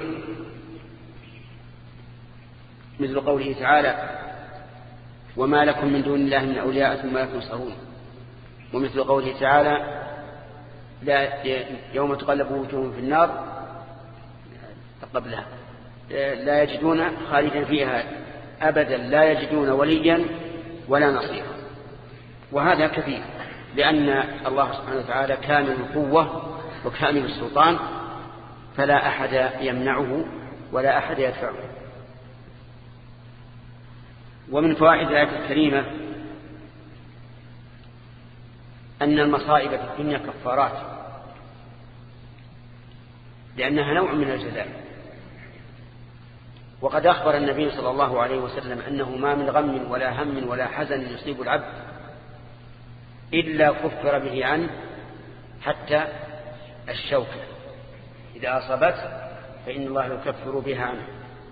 Speaker 1: مثل قوله تعالى وما لكم من دون الله من أولياء ثم لا تنصرون، ومثل قوله تعالى لا يوم تقلب وجوههم في النار قبلها لا يجدون خالدا فيها أبدا لا يجدون وليا ولا نصيرا. وهذا كثير، لأن الله سبحانه وتعالى كامل القوة وكامل السلطان، فلا أحد يمنعه ولا أحد يدفعه. ومن فوائد الآية الكريمة أن المصائب في الدنيا كفارات، لأنها نوع من الجزاء. وقد أخبر النبي صلى الله عليه وسلم أنه ما من غم ولا هم ولا حزن يصيب العبد إلا كفر به عنه حتى الشوكة إذا أصابته فإن الله يكفر بها عنه.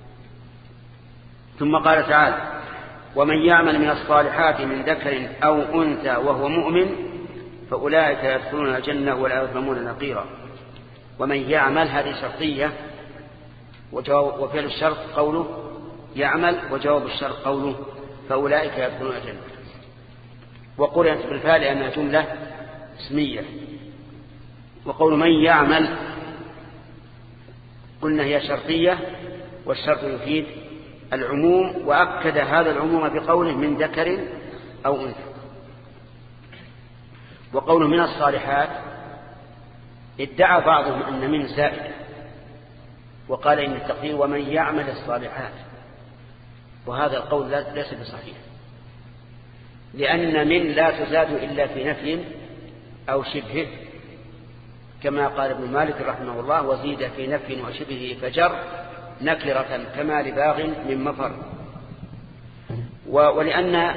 Speaker 1: ثم قال تعالى ومن يعمل من الصالحات من ذكر أو أنثى وهو مؤمن فأولئك يدخلون الجنة ولا يظلمون نقيرا. ومن يعمل هذه شرطية، وفعل الشرط قوله يعمل، وجواب الشرط قوله فأولئك يدخلون الجنة. وقرأت بالفعل لأنها جملة اسمية. وقول من يعمل قلنا هي شرطية، والشرط يفيد العموم، وأكد هذا العموم بقوله من ذكر أو أنثى. وقوله من الصالحات ادعى بعضهم أن من زائدة، وقال إن التقدير ومن يعمل الصالحات، وهذا القول ليس بصحيح، لأن من لا تزاد إلا في نفي أو شبهه، كما قال ابن مالك رحمه الله وزيد في نفي وشبهه فجر نكرة كما لباغ من مفر. ولأن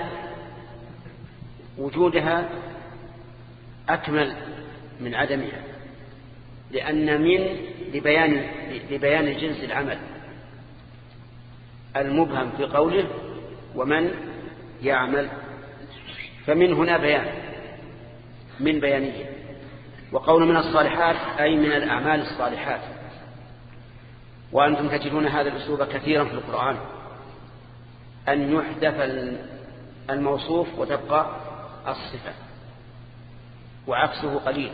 Speaker 1: وجودها أكمل من عدمها، لأن من لبيان, لبيان جنس العمل المبهم في قوله ومن يعمل، فمن هنا بيان من بيانية. وقول من الصالحات أي من الأعمال الصالحات. وأنتم تجدون هذا الأسلوب كثيرا في القرآن، أن يحذف الموصوف وتبقى الصفة، وعكسه قليل،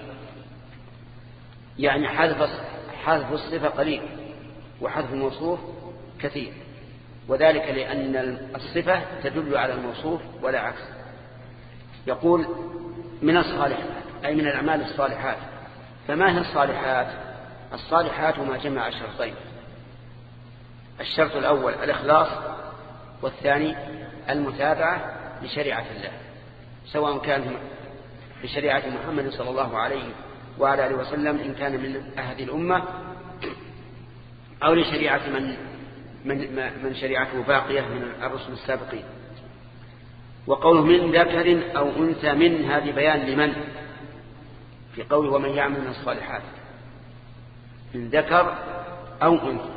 Speaker 1: يعني حذف حذف الصفة قليل وحذف الموصوف كثير، وذلك لأن الصفة تدل على الموصوف ولا عكس. يقول من الصالحات أي من الأعمال الصالحات. فما هي الصالحات؟ الصالحات ما جمع الشرطين، الشرط الأول الإخلاص، والثاني المتابعة لشريعة الله، سواء كان بشريعة محمد صلى الله عليه وعلى آله وسلم إن كان من هذه الأمة، أو لشريعة من, من, من شريعته باقية من الرسل السابقين. وقوله من ذكر أو أنثى من هذه بيان لمن في قوله ومن يعمل من الصالحات، من ذكر أو أنثى،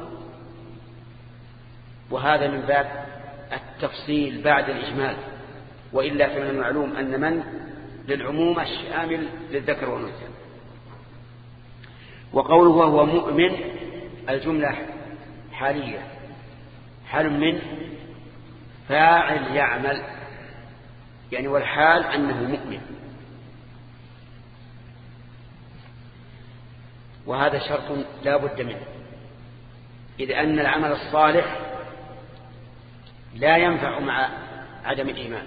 Speaker 1: وهذا من باب التفصيل بعد الإجمال، وإلا فمن المعلوم أن من للعموم الشامل للذكر والأنثى. وقوله وهو مؤمن الجملة حالية، حال من فاعل يعمل، يعني والحال أنه مؤمن. وهذا شرط لا بد منه، إذ أن العمل الصالح لا ينفع مع عدم الإيمان،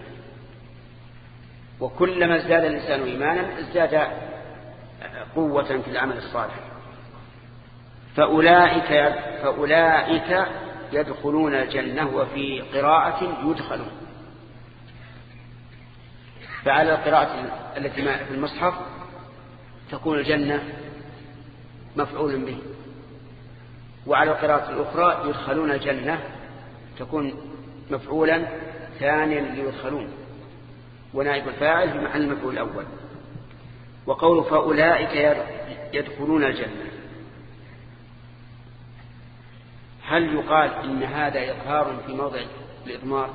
Speaker 1: وكلما ازداد الإنسان إيمانا ازداد قوة في العمل الصالح. فأولئك, فأولئك يدخلون الجنة، وفي قراءة يدخلون. فعلى القراءة التي في المصحف تكون الجنة مفعول به، وعلى القراءة الأخرى يدخلون الجنة تكون مفعولا ثانيا ليدخلون، ونائب الفاعل في محل المفعول الأول. وقول فأولئك يدخلون الجنة، هل يقال إن هذا إظهار في موضع الإضمار،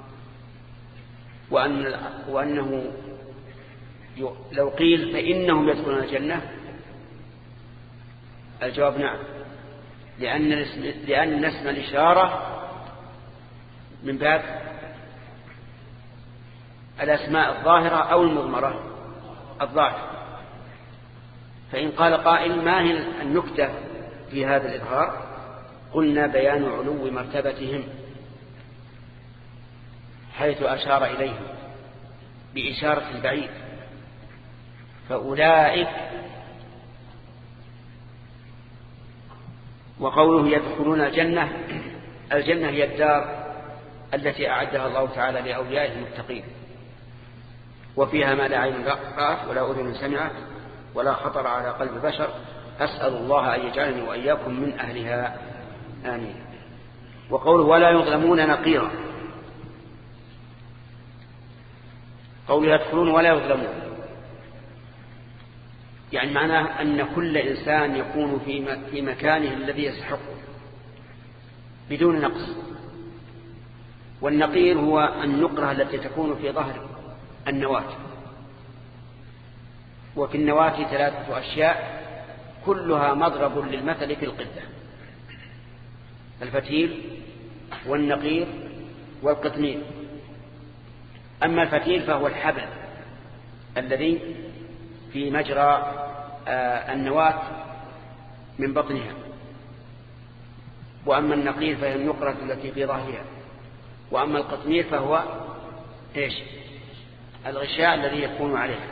Speaker 1: وأن وأنه لو قيل فإنهم يدخلون الجنة؟ الجواب نعم، لأن لأن اسم الإشارة من باب الأسماء الظاهرة أو المضمرة الظاهرة. فإن قال قائل ما هي النكتة في هذا الإظهار؟ قلنا بيان علو مرتبتهم، حيث أشار إليهم بإشارة البعيد. فأولئك، وقوله يدخلون الجنة، الجنة هي الدار التي أعدها الله تعالى لأوليائه المتقين، وفيها ما لا عين رأت ولا أذن سمعت ولا خطر على قلب بشر. أسأل الله أن يجعلني وإياكم من أهلها، آمين. وقوله ولا يظلمون نقيرا، قوله يدخلون ولا يظلمون يعني معناه أن كل إنسان يكون في مكانه الذي يستحقه بدون نقص. والنقير هو النقرة التي تكون في ظهر النواة، وفي النواة ثلاثة أشياء كلها مضرب للمثل في القدة: الفتيل والنقير والقطمير. أما الفتيل فهو الحبل الذي في مجرى النواة من بطنها، وأما النقير فهي النقرة التي في ظهرها، وأما القطمير فهو إيش؟ الغشاء الذي يكون عليها.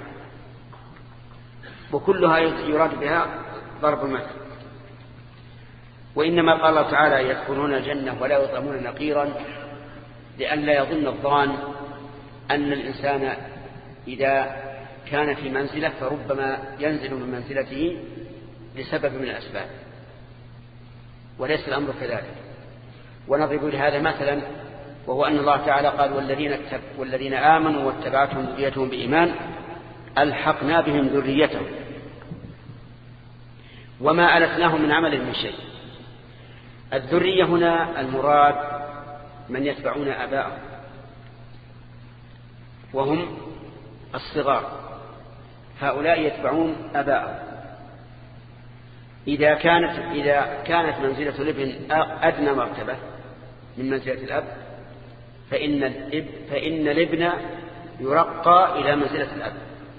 Speaker 1: وكلها يراد بها ضرب المثل. وإنما قال الله تعالى يدخلون الجنة ولا يظلمون نقيرا لئلا يظن الظان أن الإنسان إذا كان في منزلة فربما ينزل من منزلته لسبب من الأسباب، وليس الأمر كذلك. ونضرب لهذا مثلا، وهو أن الله تعالى قال والذين, والذين آمنوا واتبعتهم ذريتهم بإيمان ألحقنا بهم ذريتهم وما ألتناهم من عمل من شيء. الذرية هنا المراد من يتبعون آباءهم وهم الصغار، هؤلاء يتبعون آباءهم. إذا كانت, إذا كانت منزلة الابن أدنى مرتبة من منزلة الأب فإن, الإب فإن الابن يرقى إلى منزلة الأب،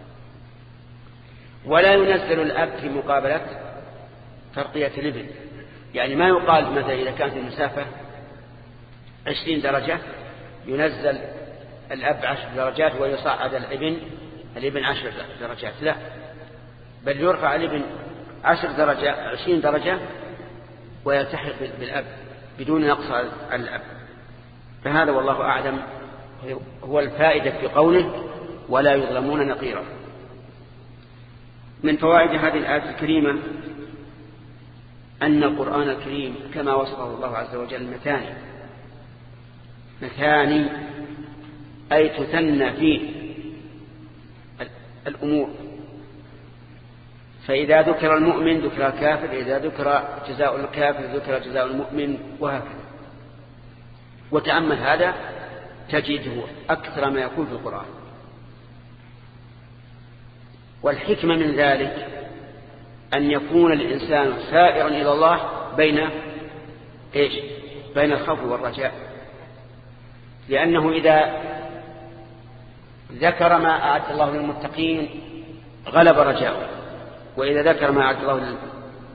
Speaker 1: ولا ينزل الأب في مقابلة ترقية الابن. يعني ما يقال مثلا إذا كانت المسافة عشرين درجة ينزل الأب عشر درجات ويصعد الابن الابن عشر درجات، لا، بل يرفع الابن عشر درجة عشرين درجة ويلتحق بالأب بدون نقص على الأب. فهذا والله أعلم هو الفائدة في قوله ولا يظلمون نقيرا. من فوائد هذه الآية الكريمة أن القرآن الكريم كما وصفه الله عز وجل مثاني مثاني أي تثنى فيه الأمور، فإذا ذكر المؤمن ذكر الكافر، إذا ذكر جزاء الكافر ذكر جزاء المؤمن، وهكذا. وتأمل هذا تجده أكثر ما يكون في القرآن. والحكمة من ذلك أن يكون الإنسان سائرا إلى الله بين إيش؟ بين الخوف والرجاء، لأنه إذا ذكر ما أعد الله للمتقين غلب رجاؤه، وإذا ذكر ما أعد الله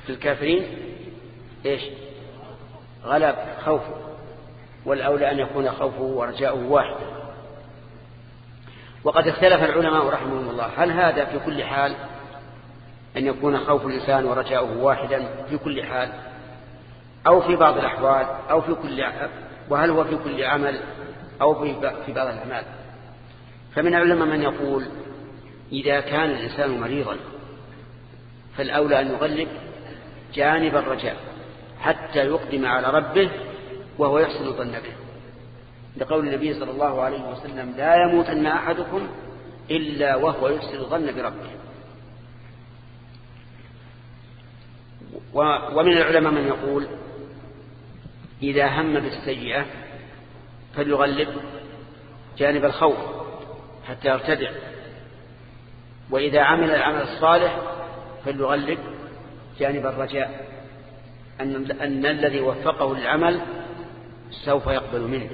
Speaker 1: في الكافرين إيش؟ غلب خوفه، والأولى أن يكون خوفه ورجاؤه واحدا. وقد اختلف العلماء رحمهم الله هل هذا في كل حال أن يكون خوف الإنسان ورجاؤه واحدا في كل حال، أو في بعض الأحوال، أو في كل وهل هو في كل عمل أو في بعض الأعمال. فمن العلماء من يقول إذا كان الإنسان مريضا فالأولى أن يغلب جانب الرجاء حتى يقدم على ربه وهو يحسن الظن به، لقول النبي صلى الله عليه وسلم لا يموتن أحدكم إلا وهو يحسن الظن بربه. ومن العلماء من يقول إذا هم بالسيئة فليغلب جانب الخوف حتى يرتدع، وإذا عمل العمل الصالح فليغلب جانب الرجاء أن, أن الذي وفقه للعمل سوف يقبل منه.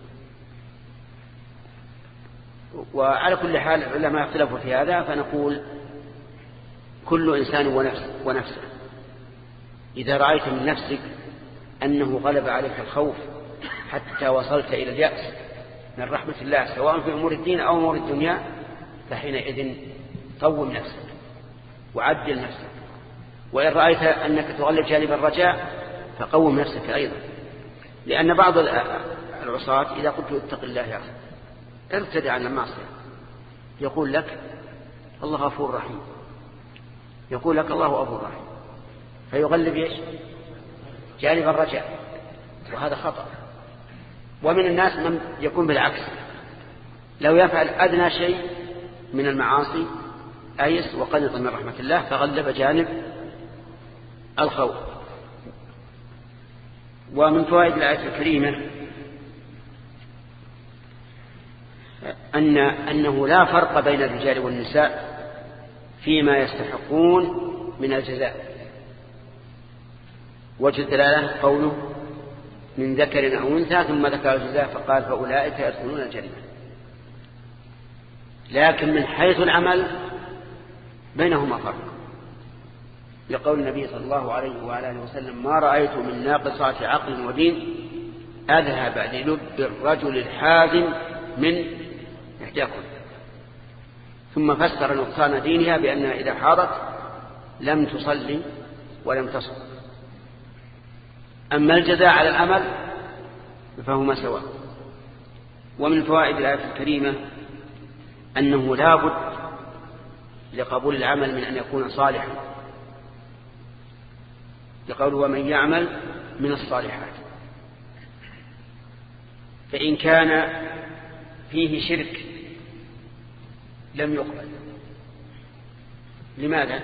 Speaker 1: وعلى كل حال العلماء اختلفوا في هذا، فنقول كل إنسان ونفسه, ونفسه. إذا رأيت من نفسك أنه غلب عليك الخوف حتى وصلت إلى اليأس من رحمة الله سواء في أمور الدين أو أمور الدنيا، فحينئذ طوم نفسك وعدل نفسك. وإن رأيت أنك تغلب جانب الرجاء فقوم نفسك أيضا، لأن بعض العصاة إذا قلت اتق الله يا أخي ارتدع عن المعصية يقول لك الله غفور رحيم، يقول لك الله غفور رحيم، فيغلب ايش؟ جانب الرجاء، وهذا خطأ. ومن الناس من يكون بالعكس، لو يفعل أدنى شيء من المعاصي أيس وقنط من رحمة الله فغلب جانب الخوف. ومن فوائد الآية الكريمة أن أنه لا فرق بين الرجال والنساء فيما يستحقون من الجزاء. وجه الدلالة قوله من ذكر أو أنثى ثم ذكر الجزاء فقال فأولئك يدخلون الجنة. لكن من حيث العمل بينهما فرق، لقول النبي صلى الله عليه وآله وسلم ما رأيت من ناقصات عقل ودين أذهب للب الرجل الحازم من إحداكم. ثم فسر نقصان دينها بأنها إذا حاضت لم تصلي ولم تصم. أما الجزاء على العمل فهما سواء. ومن فوائد الآية الكريمة أنه لا بد لقبول العمل من أن يكون صالحا، لقول ومن يعمل من الصالحات، فإن كان فيه شرك لم يقبل. لماذا؟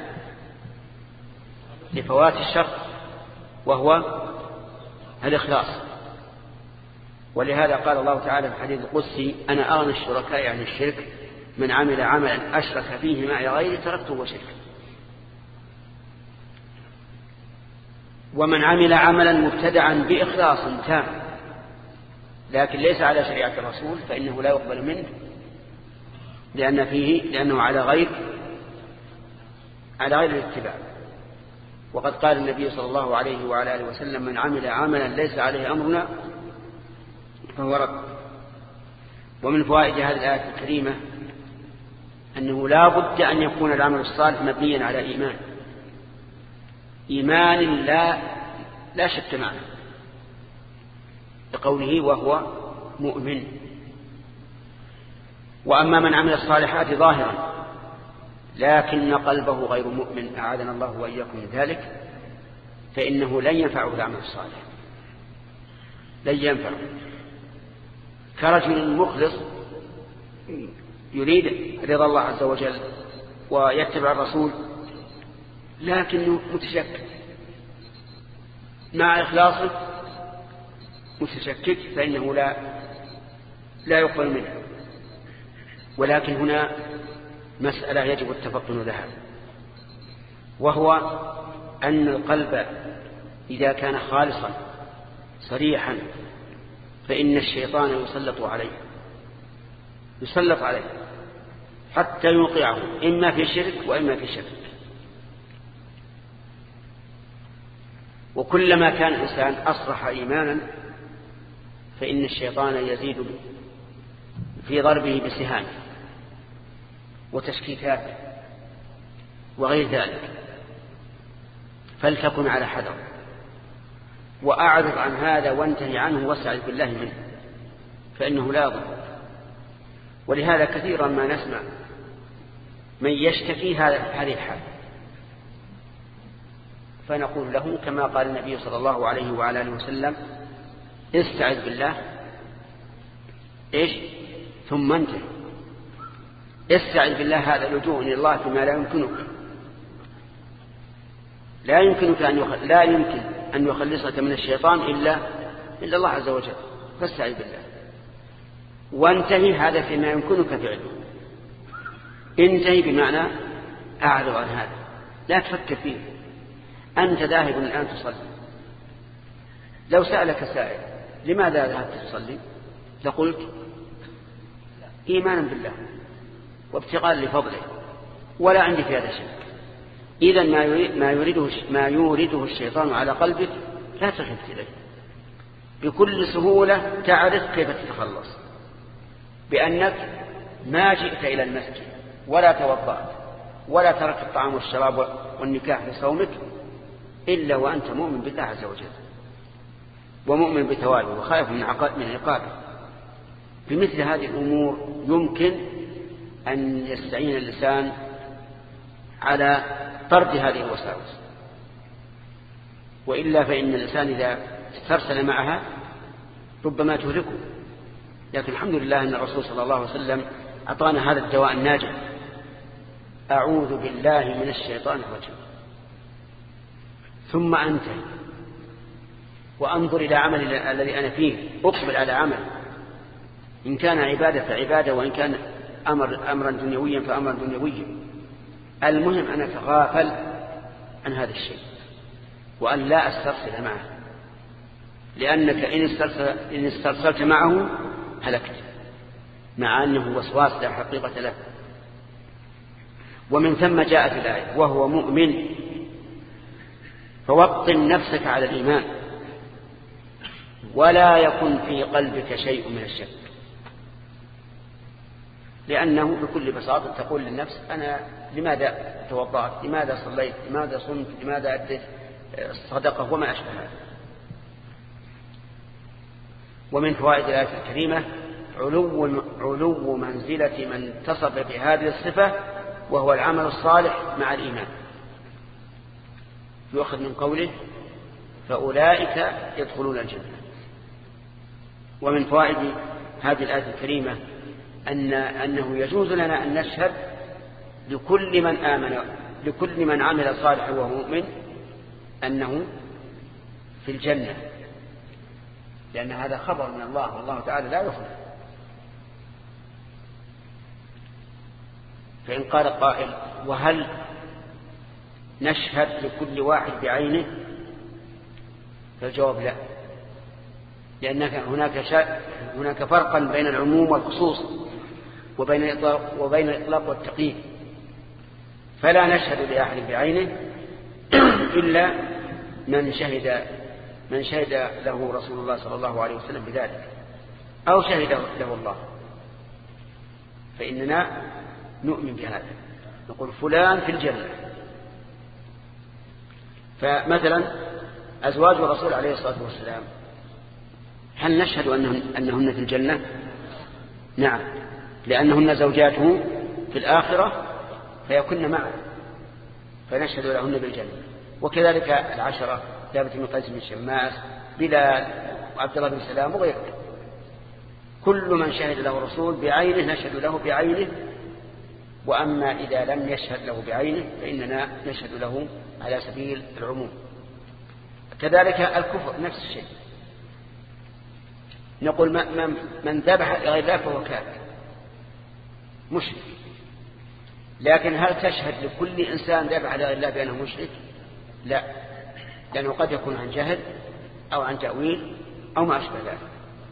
Speaker 1: لفوات الشرط وهو الإخلاص. ولهذا قال الله تعالى في الحديث القدسي أنا أغنى الشركاء عن الشرك من عمل عملا أشرك فيه معي غيري تركته وشركه. ومن عمل عملا مبتدعا بإخلاص تام لكن ليس على شريعة الرسول فإنه لا يقبل منه، لأن فيه لأنه على غير على غير الاتباع. وقد قال النبي صلى الله عليه وعلى آله وسلم من عمل عملا ليس عليه أمرنا فهو رد. ومن فوائد هذه الآية الكريمة أنه لا بد أن يكون العمل الصالح مبنيا على إيمان، إيمان لا لا شك معه، لقوله وهو مؤمن. وأما من عمل الصالحات ظاهرا لكن قلبه غير مؤمن أعاذنا الله وإياكم من ذلك فإنه لن ينفعه العمل الصالح، لن ينفعه. كرجل مخلص يريد رضا الله عز وجل ويتبع الرسول لكنه متشكك، مع إخلاصه متشكك فإنه لا لا يقبل منه. ولكن هنا مسألة يجب التفطن لها، وهو أن القلب إذا كان خالصا صريحا فإن الشيطان يسلط عليه يسلط عليه حتى يوقعه إما في شرك وإما في شرك. وكلما كان الإنسان أصرح إيمانا فإن الشيطان يزيد في ضربه بسهامه وتشكيكاته وغير ذلك، فلتكن على حذر وأعرض عن هذا وانتهي عنه واستعذ بالله منه، فإنه لا يضر. ولهذا كثيرا ما نسمع من يشتكي هذه الحال، فنقول له كما قال النبي صلى الله عليه وعلى آله وسلم: استعذ بالله إيش ثم انتهي. استعذ بالله هذا لجوء إلى الله فيما لا يمكنك لا يمكنك أن يخل... لا يمكن أن يخلصك من الشيطان إلا إلا الله عز وجل، فاستعذ بالله وانتهي، هذا فيما يمكنك فعله. انتهي بمعنى أعرض عن هذا، لا تفكر فيه. أنت ذاهب الآن تصلي، لو سألك سائل لماذا ذهبت تصلي لقلت إيمانا بالله وابتغاء لفضله ولا عندي في هذا شيء. إذن ما يريده ما يورده الشيطان على قلبك لا تخف إليه، بكل سهولة تعرف كيف تتخلص، بأنك ما جئت إلى المسجد ولا توضأت ولا تركت الطعام والشراب والنكاح لصومك إلا وأنت مؤمن بالله عز وجل ومؤمن بثوابه وخائف من عقابه. بمثل هذه الأمور يمكن أن يستعين اللسان على طرد هذه الوساوس، وإلا فإن الإنسان إذا استرسل معها ربما تهلكه. لكن الحمد لله أن الرسول صلى الله عليه وسلم أعطانا هذا الدواء الناجع: أعوذ بالله من الشيطان الرجيم، ثم أنتهي وأنظر إلى عمل الذي أنا فيه، أقبل على عمل، إن كان عبادة فعبادة، وإن كان أمر أمرا دنيويا فأمرا دنيويا. المهم أن أتغافل عن هذا الشيء وأن لا أسترسل معه، لأنك إن استرسل إن استرسلت معه هلكت، مع أنه وسواس لا حقيقة له. ومن ثم جاءت الآية: وهو مؤمن فوطن نفسك على الإيمان ولا يكن في قلبك شيء من الشك. لأنه بكل بساطة تقول للنفس: أنا لماذا توضأت، لماذا صليت، لماذا صمت، لماذا أديت الصدقة وما أشبه هذا. ومن فوائد الآية الكريمة علو, علو منزلة من اتصف بهذه الصفة، وهو العمل الصالح مع الإيمان. يؤخذ من قوله: فأولئك يدخلون الجنة. ومن فوائد هذه الآية الكريمة أن أنه يجوز لنا أن نشهد لكل من آمن لكل من عمل صالحا وهو مؤمن أنه في الجنة، لأن هذا خبر من الله، والله تعالى لا يخلف. فإن قال قائل: وهل نشهد لكل واحد بعينه؟ فالجواب لا، لأن هناك شا... هناك فرقا بين العموم والخصوص وبين الإطلاق وبين الإطلاق والتقييد. فلا نشهد لأحد بعينه إلا من شهد من شهد له رسول الله صلى الله عليه وسلم بذلك، أو شهد له الله، فإننا نؤمن بهذا، نقول فلان في الجنة. فمثلا أزواج الرسول عليه الصلاة والسلام هل نشهد أنهن, أنهن في الجنة؟ نعم، لأنهن زوجاته في الآخرة فيكن معه، فنشهد لهن بالجنة. وكذلك العشرة: ثابت بن قيس بن شماس، بلال، وعبد الله بن سلام، وغيره. كل من شهد له الرسول بعينه نشهد له بعينه. وأما إذا لم يشهد له بعينه فإننا نشهد له على سبيل العموم. كذلك الكفر نفس الشيء، نقول من, من ذبح لغير الله فهو كافر مشرك. لكن هل تشهد لكل إنسان ذبح لغير الله بأنه مشرك؟ لا، لأنه قد يكون عن جهل أو عن تأويل أو ما أشبه ذلك.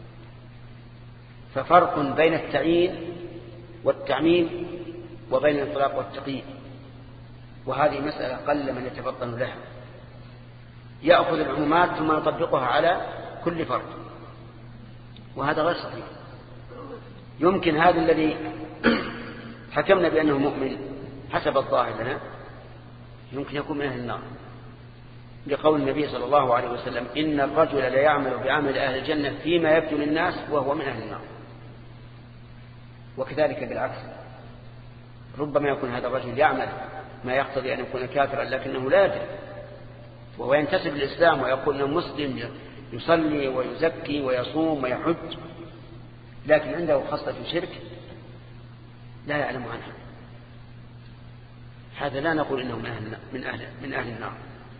Speaker 1: ففرق بين التعيين والتعميم وبين الإطلاق والتقييد، وهذه مسألة قل من يتفطن لها. يأخذ العمومات ثم يطبقها على كل فرد، وهذا غير صحيح. يمكن هذا الذي حكمنا بأنه مؤمن حسب الظاهر لنا يمكن يكون من أهل النار، لقول النبي صلى الله عليه وسلم إن الرجل لا يعمل بعمل أهل الجنة فيما يبدو للناس وهو من أهل النار. وكذلك بالعكس، ربما يكون هذا الرجل يعمل ما يقتضي أن يكون كافرا لكنه لا يدري، وهو ينتسب للإسلام ويقول أنه مسلم يصلي ويزكي ويصوم ويحج، لكن عنده خصلة شرك لا يعلم عنها. هذا لا نقول إنه من أهل, من أهل, من أهل النار،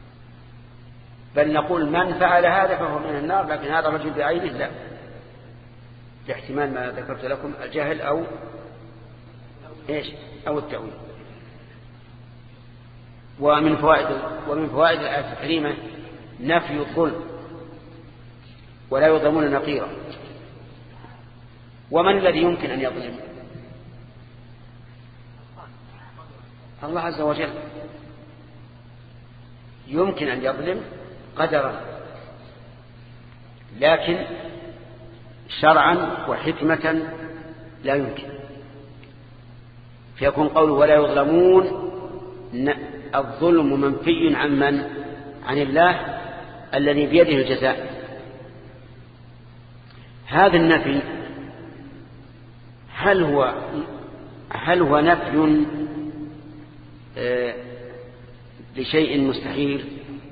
Speaker 1: بل نقول من فعل هذا فهو من أهل النار، لكن هذا الرجل بعينه لا، لاحتمال ما ذكرت لكم الجهل أو إيش أو التأويل. ومن فوائد ومن فوائد الآية الكريمة نفي الظلم ولا يظلمون نقيرا. ومن الذي يمكن أن يظلم؟ الله عز وجل يمكن أن يظلم قدرا، لكن شرعا وحكمة لا يمكن. فيكون قوله ولا يظلمون الظلم منفي عن من؟ عن الله الذي بيده الجزاء. هذا النفي هل هو هل هو نفي آه لشيء مستحيل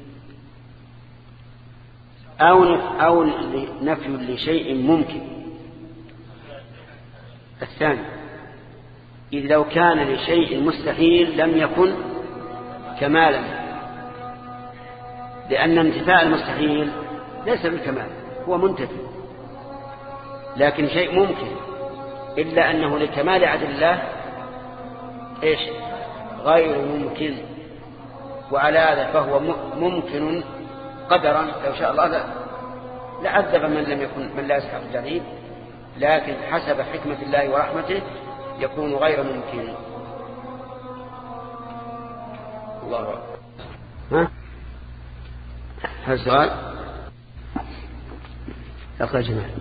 Speaker 1: أو أو نفي لشيء ممكن؟ الثاني، إذ لو كان لشيء مستحيل لم يكن كمالا، لأن انتفاء المستحيل ليس بالكمال، هو منتفي، لكن شيء ممكن إلا أنه لكمال عدل الله إيش غير ممكن، وعلى هذا فهو ممكن قدرا. لو شاء الله لعذب من لم يكن من لا يسحق الجليل، لكن حسب حكمة الله ورحمته يكون غير ممكن. الله أكبر. ها هذا السؤال أخرج جمال.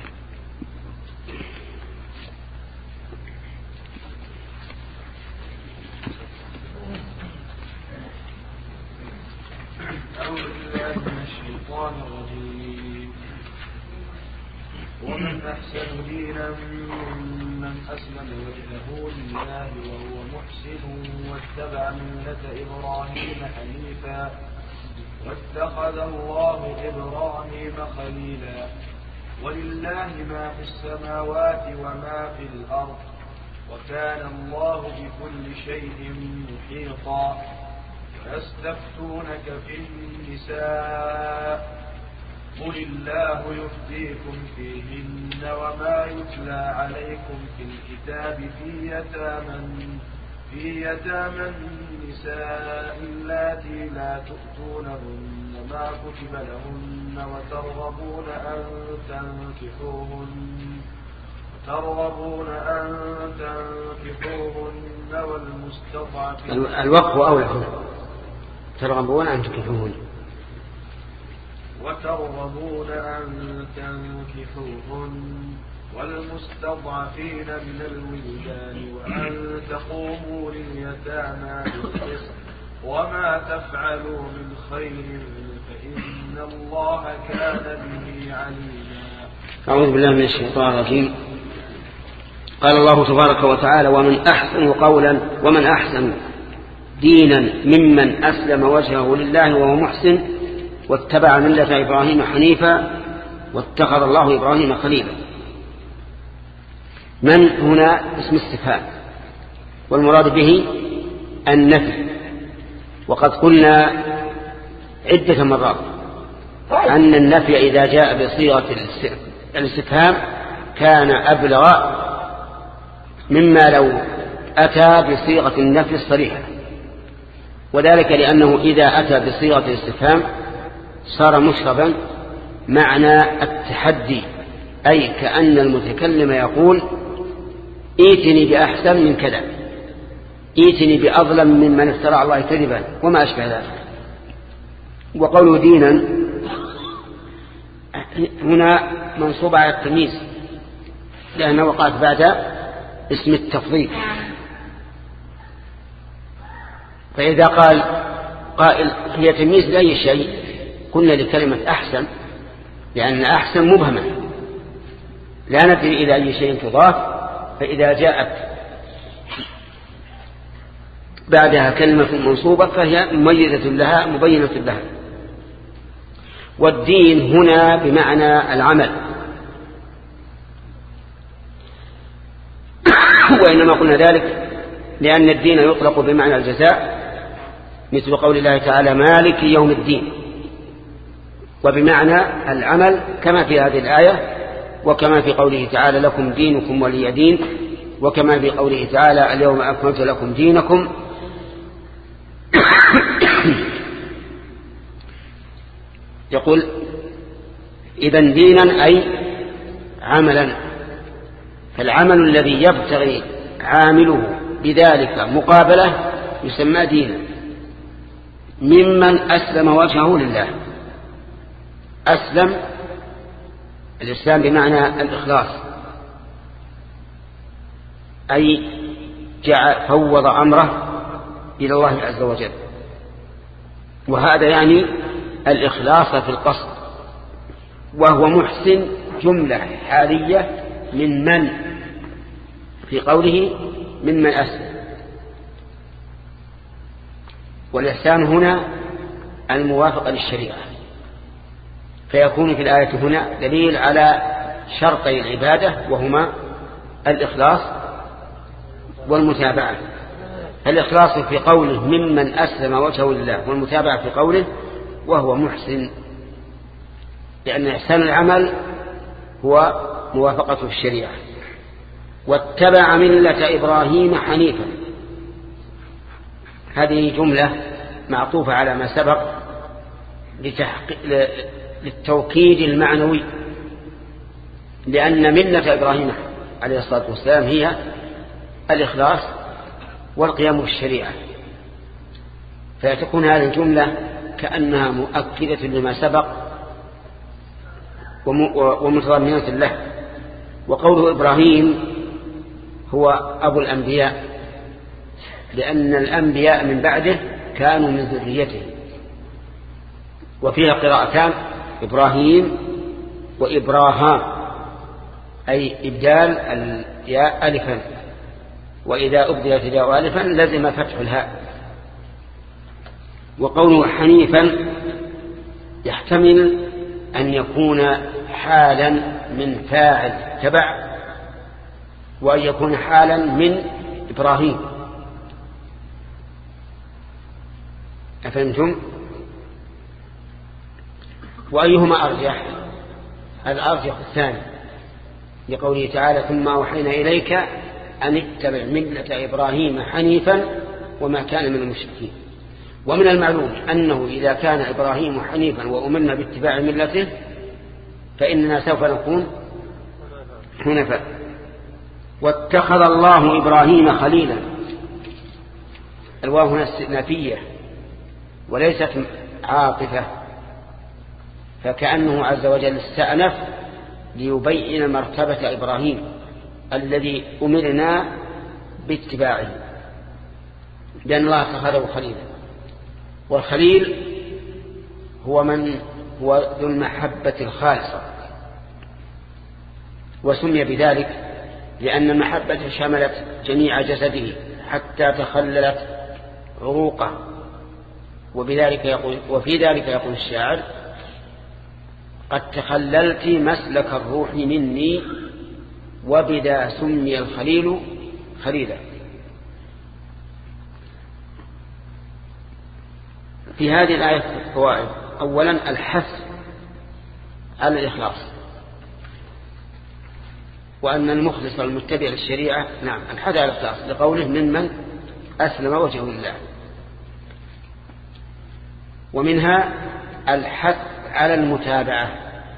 Speaker 3: ومن أحسن دينا ممن أسلم وجهه لله وهو محسن واتبع ملة إبراهيم حنيفا واتخذ الله إبراهيم خليلا. ولله ما في السماوات وما في الأرض وكان الله بكل شيء محيطا. يستفتونك في النساء قل الله يفتيكم فيهن وما يتلى عليكم في الكتاب في يتامى في يتامى النساء اللاتي لا تؤتونهن ما كتب لهن وترغبون أن تنكحوهن ترغبون أن تنكحوهن والمستضعفين.
Speaker 1: الوقف أولى ترغبون أن تنكحوهن
Speaker 3: وترغبون أن تنكحوهن والمستضعفين من الولدان وأن تقوموا لليتامى بالقسط وما تفعلوا من خير فإن الله كان به عليما.
Speaker 1: أعوذ بالله من الشيطان الرجيم. قال الله تبارك وتعالى ومن أحسن قولا ومن أحسن دينا ممن أسلم وجهه لله وهو محسن واتبع ملة إبراهيم حنيفا واتخذ الله إبراهيم خليلا. من هنا اسم استفهام والمراد به النفي. وقد قلنا عدة مرات أن النفي إذا جاء بصيغة الاستفهام كان أبلغ مما لو أتى بصيغة النفي الصريحة، وذلك لأنه إذا أتى بصيغة الاستفهام صار مشربا معنى التحدي، أي كأن المتكلم يقول ائتني بأحسن من كذا، ائتني بأظلم ممن افترى على الله كذبا وما أشبه ذلك. وقوله دينا هنا منصوب على التمييز لأنه وقعت بعد اسم التفضيل. فإذا قال قائل هي تمييز لأي شيء قلنا لكلمة أحسن، لأن أحسن مبهمة لا ندري إلى أي شيء تضاف، فإذا جاءت بعدها كلمة منصوبة فهي مميزة لها مبينة لها. والدين هنا بمعنى العمل، وإنما قلنا ذلك لأن الدين يطلق بمعنى الجزاء، مثل قول الله تعالى مالك يوم الدين، وبمعنى العمل كما في هذه الآية، وكما في قوله تعالى لكم دينكم ولي دين، وكما في قوله تعالى اليوم أكملت لكم دينكم. يقول إذن دينا أي عملا، فالعمل الذي يبتغي عامله بذلك مقابلة يسمى دينا، ممن أسلم وجهه لله. أسلم الإسلام بمعنى الإخلاص، أي جعل فوض أمره إلى الله عز وجل، وهذا يعني الإخلاص في القصد. وهو محسن جملة حالية من من في قوله ممن أسلم. والإحسان هنا الموافقة للشريعة، فيكون في الآية هنا دليل على شرطي العبادة وهما الإخلاص والمتابعة. الإخلاص في قوله ممن أسلم وجهه لله، والمتابعة في قوله وهو محسن، لأن إحسان العمل هو موافقة الشريعة. واتبع ملة إبراهيم حنيفا، هذه جملة معطوفة على ما سبق للتوكيد المعنوي، لأن ملة إبراهيم عليه الصلاة والسلام هي الإخلاص والقيام بالشريعة، فتكون هذه الجملة كأنها مؤكدة لما سبق ومتضمنة له. وقوله إبراهيم هو أبو الأنبياء، لأن الأنبياء من بعده كانوا من ذريته. وفيها قراءتان إبراهيم وإبراهام، أي إبدال الياء ألفا، وإذا أبدلت الياء ألفا لزم فتح الهاء. وقوله حنيفا يحتمل أن يكون حالا من فاعل تبع، وأن يكون حالا من إبراهيم. أفهمتم؟ وأيهما أرجح؟ الأرجح الثاني، لقوله تعالى ثم أوحينا إليك أن اتبع ملة إبراهيم حنيفا وما كان من المشركين. ومن المعلوم أنه إذا كان إبراهيم حنيفا وأمرنا باتباع ملته فإننا سوف نكون حنفاء. واتخذ الله إبراهيم خليلا، الواو هنا استئنافية وليست عاطفة، فكأنه عز وجل استأنف ليبين مرتبة إبراهيم الذي أمرنا باتباعه، لأن الله اتخذه خليلا. والخليل هو من هو ذو المحبة الخالصة، وسمي بذلك لأن المحبة شملت جميع جسده حتى تخللت عروقه. وبذلك يقول وفي ذلك يقول الشاعر قد تخللت مسلك الروح مني وبذا سمي الخليل خليلا. في هذه الآية فوائد. أولا الحث على الإخلاص، وأن المخلص المتبع للشريعة نعم الحث على الإخلاص، لقوله ممن أسلم وجهه لله. ومنها الحث على المتابعة،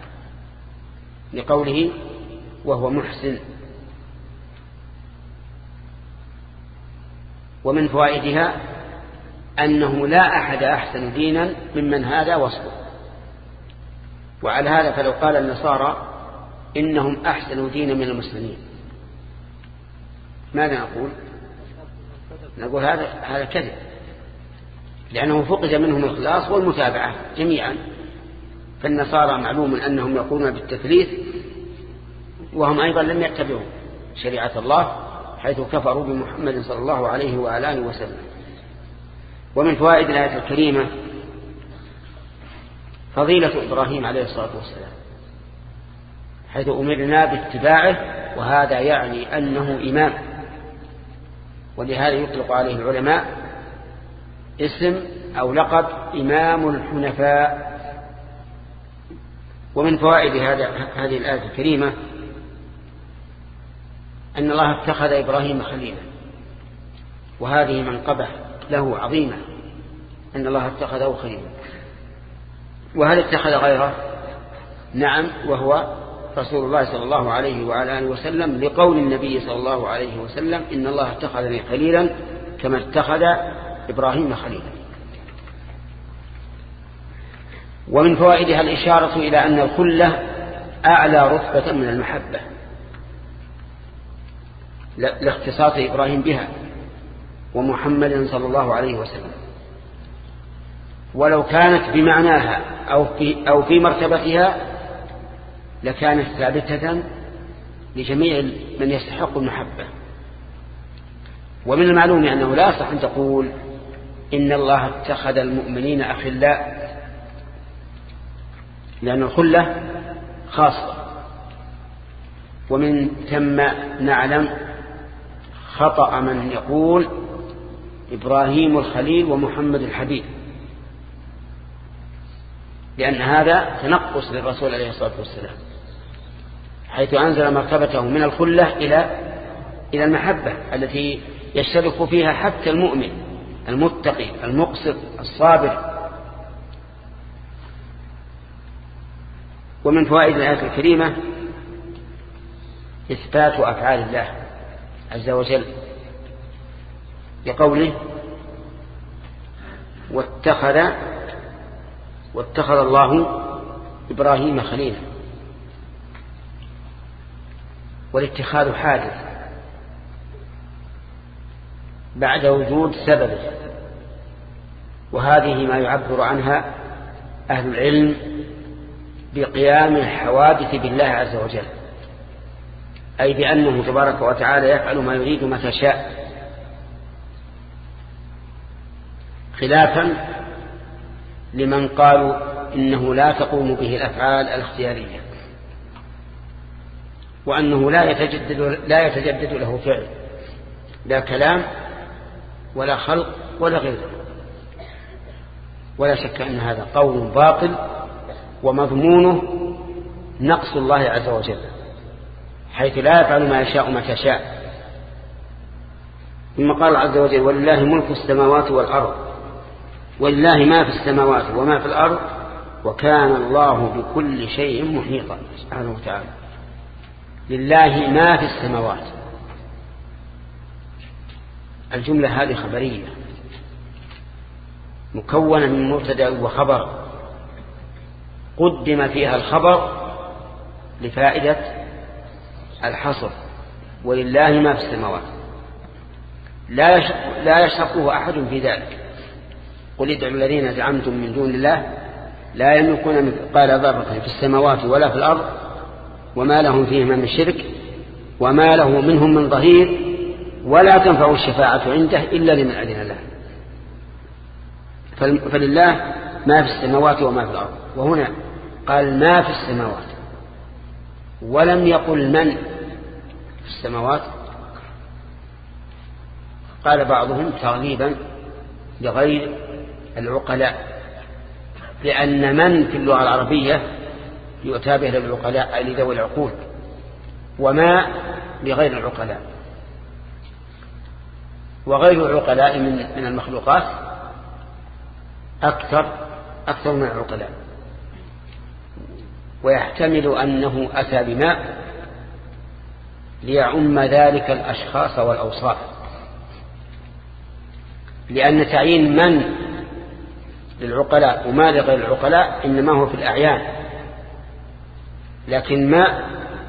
Speaker 1: لقوله وهو محسن. ومن فوائدها أنه لا أحد أحسن دينا ممن هذا وصفه. وعلى هذا فلو قال النصارى إنهم أحسن دينا من المسلمين ماذا نقول؟ نقول هذا هذا كذب، لأنه فقد منهم الإخلاص والمتابعة جميعا. فالنصارى معلوم أنهم يقولون بالتثليث وهم أيضا لم يتبعوا شريعة الله حيث كفروا بمحمد صلى الله عليه وآله وسلم. ومن فوائد الآية الكريمة فضيلة إبراهيم عليه الصلاة والسلام حيث أمرنا باتباعه، وهذا يعني أنه إمام، ولهذا يطلق عليه العلماء اسم أو لقب إمام الحنفاء. ومن فوائد هذه الآية الكريمة أن الله اتخذ إبراهيم خليلا، وهذه منقبة له عظيمة أن الله اتخذه خليلا. وهل اتخذ غيره؟ نعم، وهو رسول الله صلى الله عليه وعلى آله وسلم، لقول النبي صلى الله عليه وسلم إن الله اتخذني خليلا كما اتخذ إبراهيم خليلا. ومن فوائدها الإشارة إلى أن الخلة أعلى رتبة من المحبة لاختصاص إبراهيم بها ومحمد صلى الله عليه وسلم، ولو كانت بمعناها أو في, أو في مرتبتها لكانت ثابتة لجميع من يستحق المحبة. ومن المعلوم أنه لا يصح أن تقول إن الله اتخذ المؤمنين أخلاء، لأن الخلة خاصة. ومن ثم نعلم خطأ من يقول إبراهيم الخليل ومحمد الحبيب، لأن هذا تنقص للرسول عليه الصلاة والسلام حيث أنزل مرتبته من الخلة إلى إلى المحبة التي يشترك فيها حتى المؤمن المتقي المقسط الصابر. ومن فوائد الآية الكريمة إثبات أفعال الله عز وجل بقوله واتخذ واتخذ الله إبراهيم خليلا. والاتخاذ حادث بعد وجود سببه، وهذه ما يعبر عنها أهل العلم بقيام الحوادث بالله عز وجل، أي بأنه تبارك وتعالى يفعل ما يريد متى شاء، خلافا لمن قالوا إنه لا تقوم به الأفعال الاختيارية، وأنه لا يتجدد, لا يتجدد له فعل، لا كلام ولا خلق ولا غيره. ولا شك أن هذا قول باطل ومضمونه نقص الله عز وجل، حيث لا يفعل ما يشاء متى شاء. ثم قال عز وجل ولله ملك السماوات والأرض، ولله ما في السماوات وما في الأرض وكان الله بكل شيء محيطا سبحانه وتعالى. لله ما في السماوات، الجملة هذه خبرية مكونة من مبتدأ وخبر، قدم فيها الخبر لفائدة الحصر، ولله ما في السماوات لا يشركه أحد في ذلك. قل ادعوا الذين زعمتم من دون الله لا يملكون مثقال ذرة في السماوات ولا في الأرض وما لهم فيهما من شرك وما له منهم من ظهير ولا تنفع الشفاعة عنده إلا لمن أذن له. فلله ما في السماوات وما في الأرض، وهنا قال ما في السماوات ولم يقل من في السماوات. قال بعضهم تغليبا لغير العقلاء، لأن من في اللغة العربية يؤتى به للعقلاء أي لذوي العقول، وما لغير العقلاء، وغير العقلاء من من المخلوقات أكثر أكثر من العقلاء. ويحتمل أنه أتى بماء ليعم ذلك الأشخاص والأوصاف، لأن تعيين من للعقلاء وما لغير العقلاء إنما هو في الأعيان، لكن ما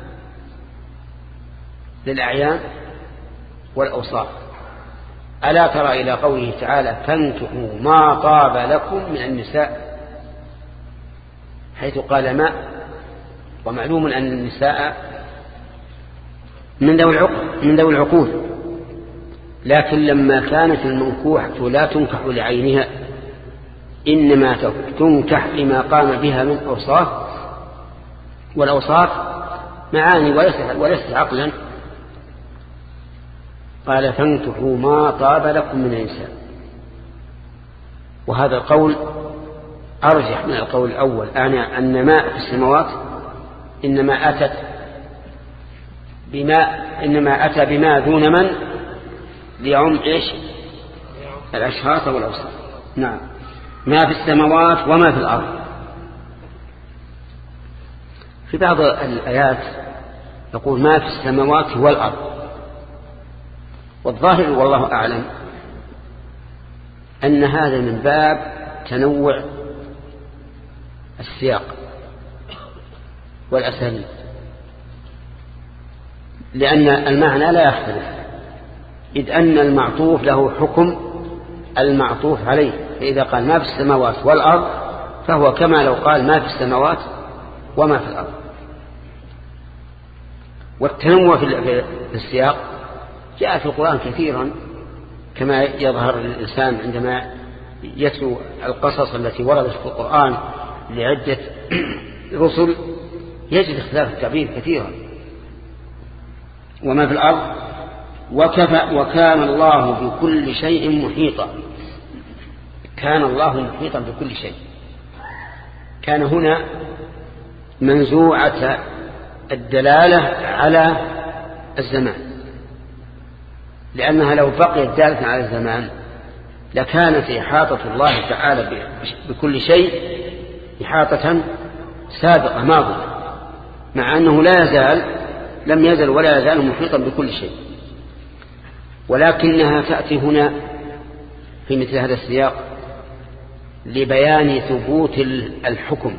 Speaker 1: للأعيان والأوصاف. ألا ترى إلى قوله تعالى فانكحوا ما طاب لكم من النساء، حيث قال ما، ومعلوم أن النساء من ذوي العقل من ذوي العقول، لكن لما كانت المنكوحة لا تنكح لعينها إنما تنكح لما قام بها من أوصاف، والأوصاف معاني وليست عقلا. قال فانكحوا ما طاب لكم من النساء، وهذا القول أرجح من القول الأول، أنا أن ما في السماوات إنما أتت بما إنما أتى بما دون من ليعم إيش الأشخاص والأوصاف. نعم، ما في السماوات وما في الأرض. في بعض الآيات يقول ما في السماوات والأرض، والظاهر والله أعلم أن هذا من باب تنوع السياق والأساليب، لأن المعنى لا يختلف، إذ أن المعطوف له حكم المعطوف عليه، فإذا قال ما في السماوات والأرض فهو كما لو قال ما في السماوات وما في الأرض. والتنوع في السياق جاء في القرآن كثيرا، كما يظهر للإنسان عندما يتلو القصص التي وردت في القرآن لعدة رسل يجد اختلاف التعبير كثيرا. وما في الأرض وكفى وكان الله بكل شيء محيطا. كان الله محيطا بكل شيء. كان هنا منزوعة الدلالة على الزمان، لأنها لو بقيت دالة على الزمان لكانت إحاطة الله تعالى بكل شيء إحاطة سابقة ماضية، مع أنه لا يزال لم يزل ولا يزال محيطا بكل شيء، ولكنها تأتي هنا في مثل هذا السياق لبيان ثبوت الحكم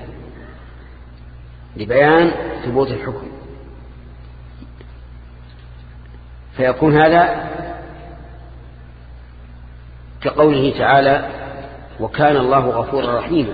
Speaker 1: لبيان ثبوت الحكم فيكون هذا كقوله تعالى وكان الله غفورا رحيما.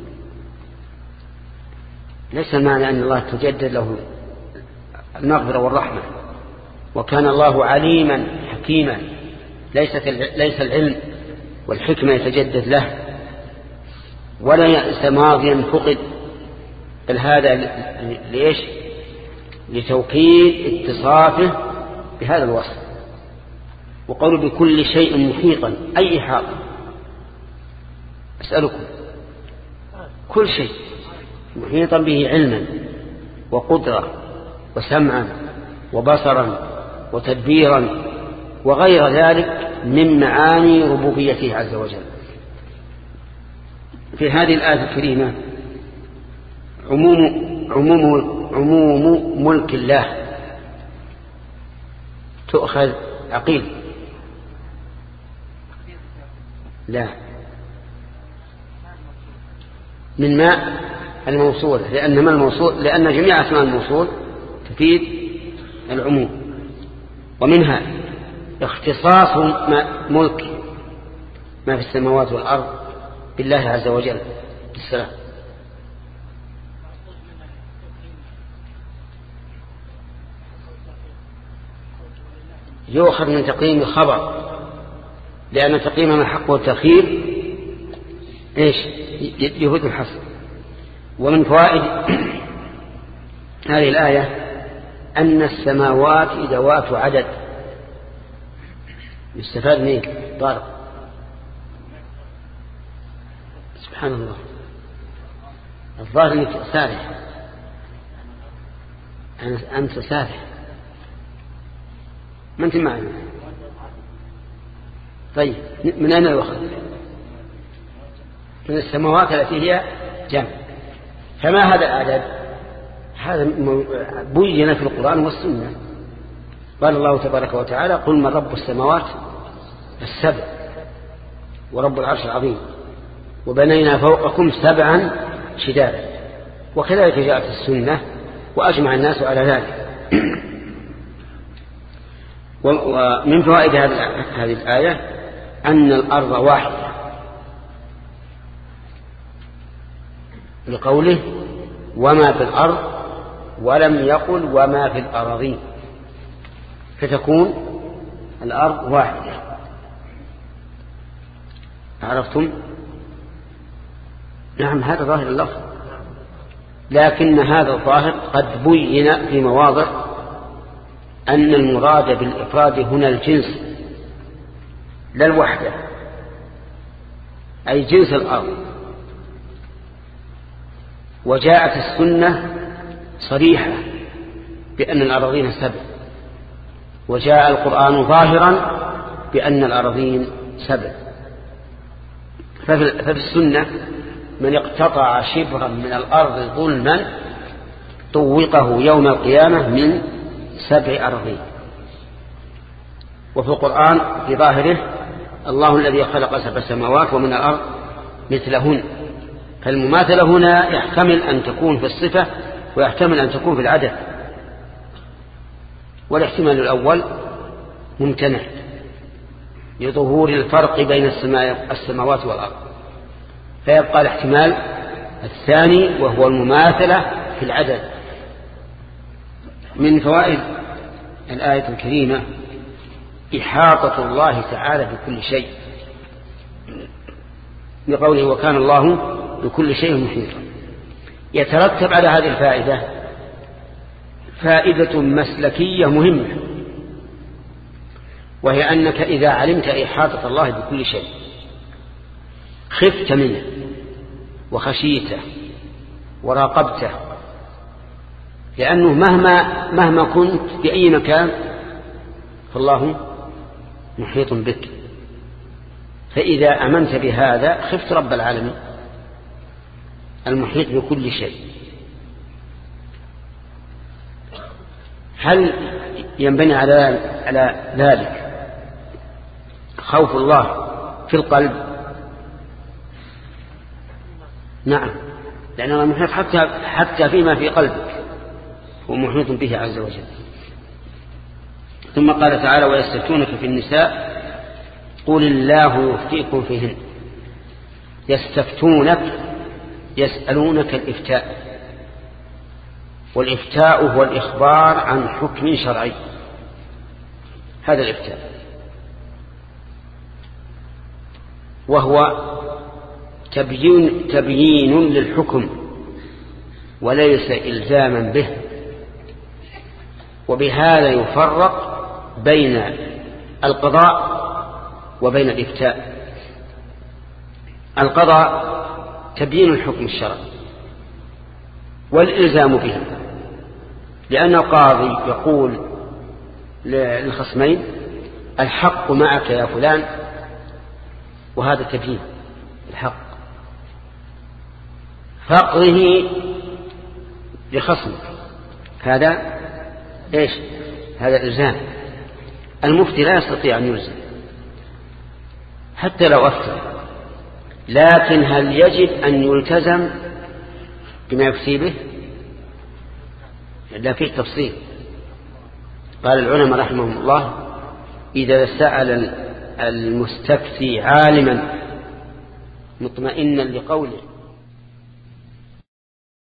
Speaker 1: ليس المعنى أن الله تجدد له المغفرة والرحمة، وكان الله عليما حكيما، ليست ليس العلم والحكمة يتجدد له، ولا يأس ماضيا فقد، بل هذا ليش؟ لتوكيد اتصافه بهذا الوصف. وقول بكل شيء محيطا أي إحاطة؟ أسألكم، كل شيء محيطا به علما وقدرة وسمعا وبصرا وتدبيرا وغير ذلك من معاني ربوبيته عز وجل. في هذه الآية الكريمة عموم عموم عموم ملك الله تؤخذ عقيل لا من ماء الموصول، لأن ما الموصول لأن جميع أسماء الموصول تفيد العموم، ومنها اختصاص ملك ما في السماوات والأرض بالله عز وجل بالسلام. يؤخذ من تقييم الخبر، لأن تقييم ما حقه التأخير إيش؟ يهود الحصر. ومن فوائد هذه الآية أن السماوات ذوات عدد. يستفاد منه طارق. سبحان الله، الظاهر أنك سارح، أنت سارح، ما أنت معنا. طيب من أين الوخذ؟ من السماوات التي هي جمع. فما هذا العدد؟ هذا بين في القرآن والسنة. قال الله تبارك وتعالى قل من رب السماوات السبع ورب العرش العظيم وبنينا فوقكم سبعا شدادا. وكذلك جاءت السنة وأجمع الناس على ذلك. ومن فوائد هذه الآية أن الأرض واحدة لقوله وما في الأرض ولم يقل وما في الأراضين، فتكون الأرض واحدة. عرفتم؟ نعم هذا ظاهر اللفظ، لكن هذا الظاهر قد بين في مواضع أن المراد بالإفراد هنا الجنس لا الوحدة، أي جنس الأرض. وجاءت السنة صريحة بأن الأراضين سبع، وجاء القرآن ظاهرا بأن الأراضين سبع. ففي السنة من اقتطع شبرا من الأرض ظلما طوقه يوم القيامة من سبع أراضين. وفي القرآن في ظاهره الله الذي خلق سبع سماوات ومن الأرض مثلهن، فالمماثلة هنا يحتمل أن تكون في الصفة ويحتمل أن تكون في العدد، والاحتمال الأول ممتنع لظهور الفرق بين السماوات والأرض، فيبقى الاحتمال الثاني وهو المماثلة في العدد. من فوائد الآية الكريمة إحاطة الله تعالى بكل شيء، بقوله وكان الله بكل شيء محيطا. يترتب على هذه الفائدة فائدة مسلكية مهمة، وهي أنك إذا علمت إحاطة الله بكل شيء خفت منه وخشيته وراقبته، لأنه مهما مهما كنت في أي مكان فالله محيط بك. فإذا أمنت بهذا خفت رب العالمين المحيط بكل شيء. هل ينبني على على ذلك خوف الله في القلب؟ نعم، لأن الله محيط حتى حتى فيما في قلبك هو محيط به عز وجل. ثم قال تعالى ويستفتونك في النساء قل الله يفتيكم فيهن. يستفتونك يسألونك الإفتاء، والإفتاء هو الإخبار عن حكم شرعي، هذا الإفتاء، وهو تبيين, تبيين للحكم وليس إلزاما به. وبهذا يفرق بين القضاء وبين الإفتاء. القضاء تبيين الحكم الشرعي والإلزام به، لأن القاضي يقول للخصمين الحق معك يا فلان، وهذا تبيين الحق، فقضه لخصمك، هذا إيش؟ هذا إلزام. المفتي لا يستطيع أن يلزم حتى لو أفتى، لكن هل يجب أن يلتزم بما يفتي به؟ لا، فيه تفصيل. قال العلماء رحمهم الله إذا سأل المستفتي عالما مطمئنا لقوله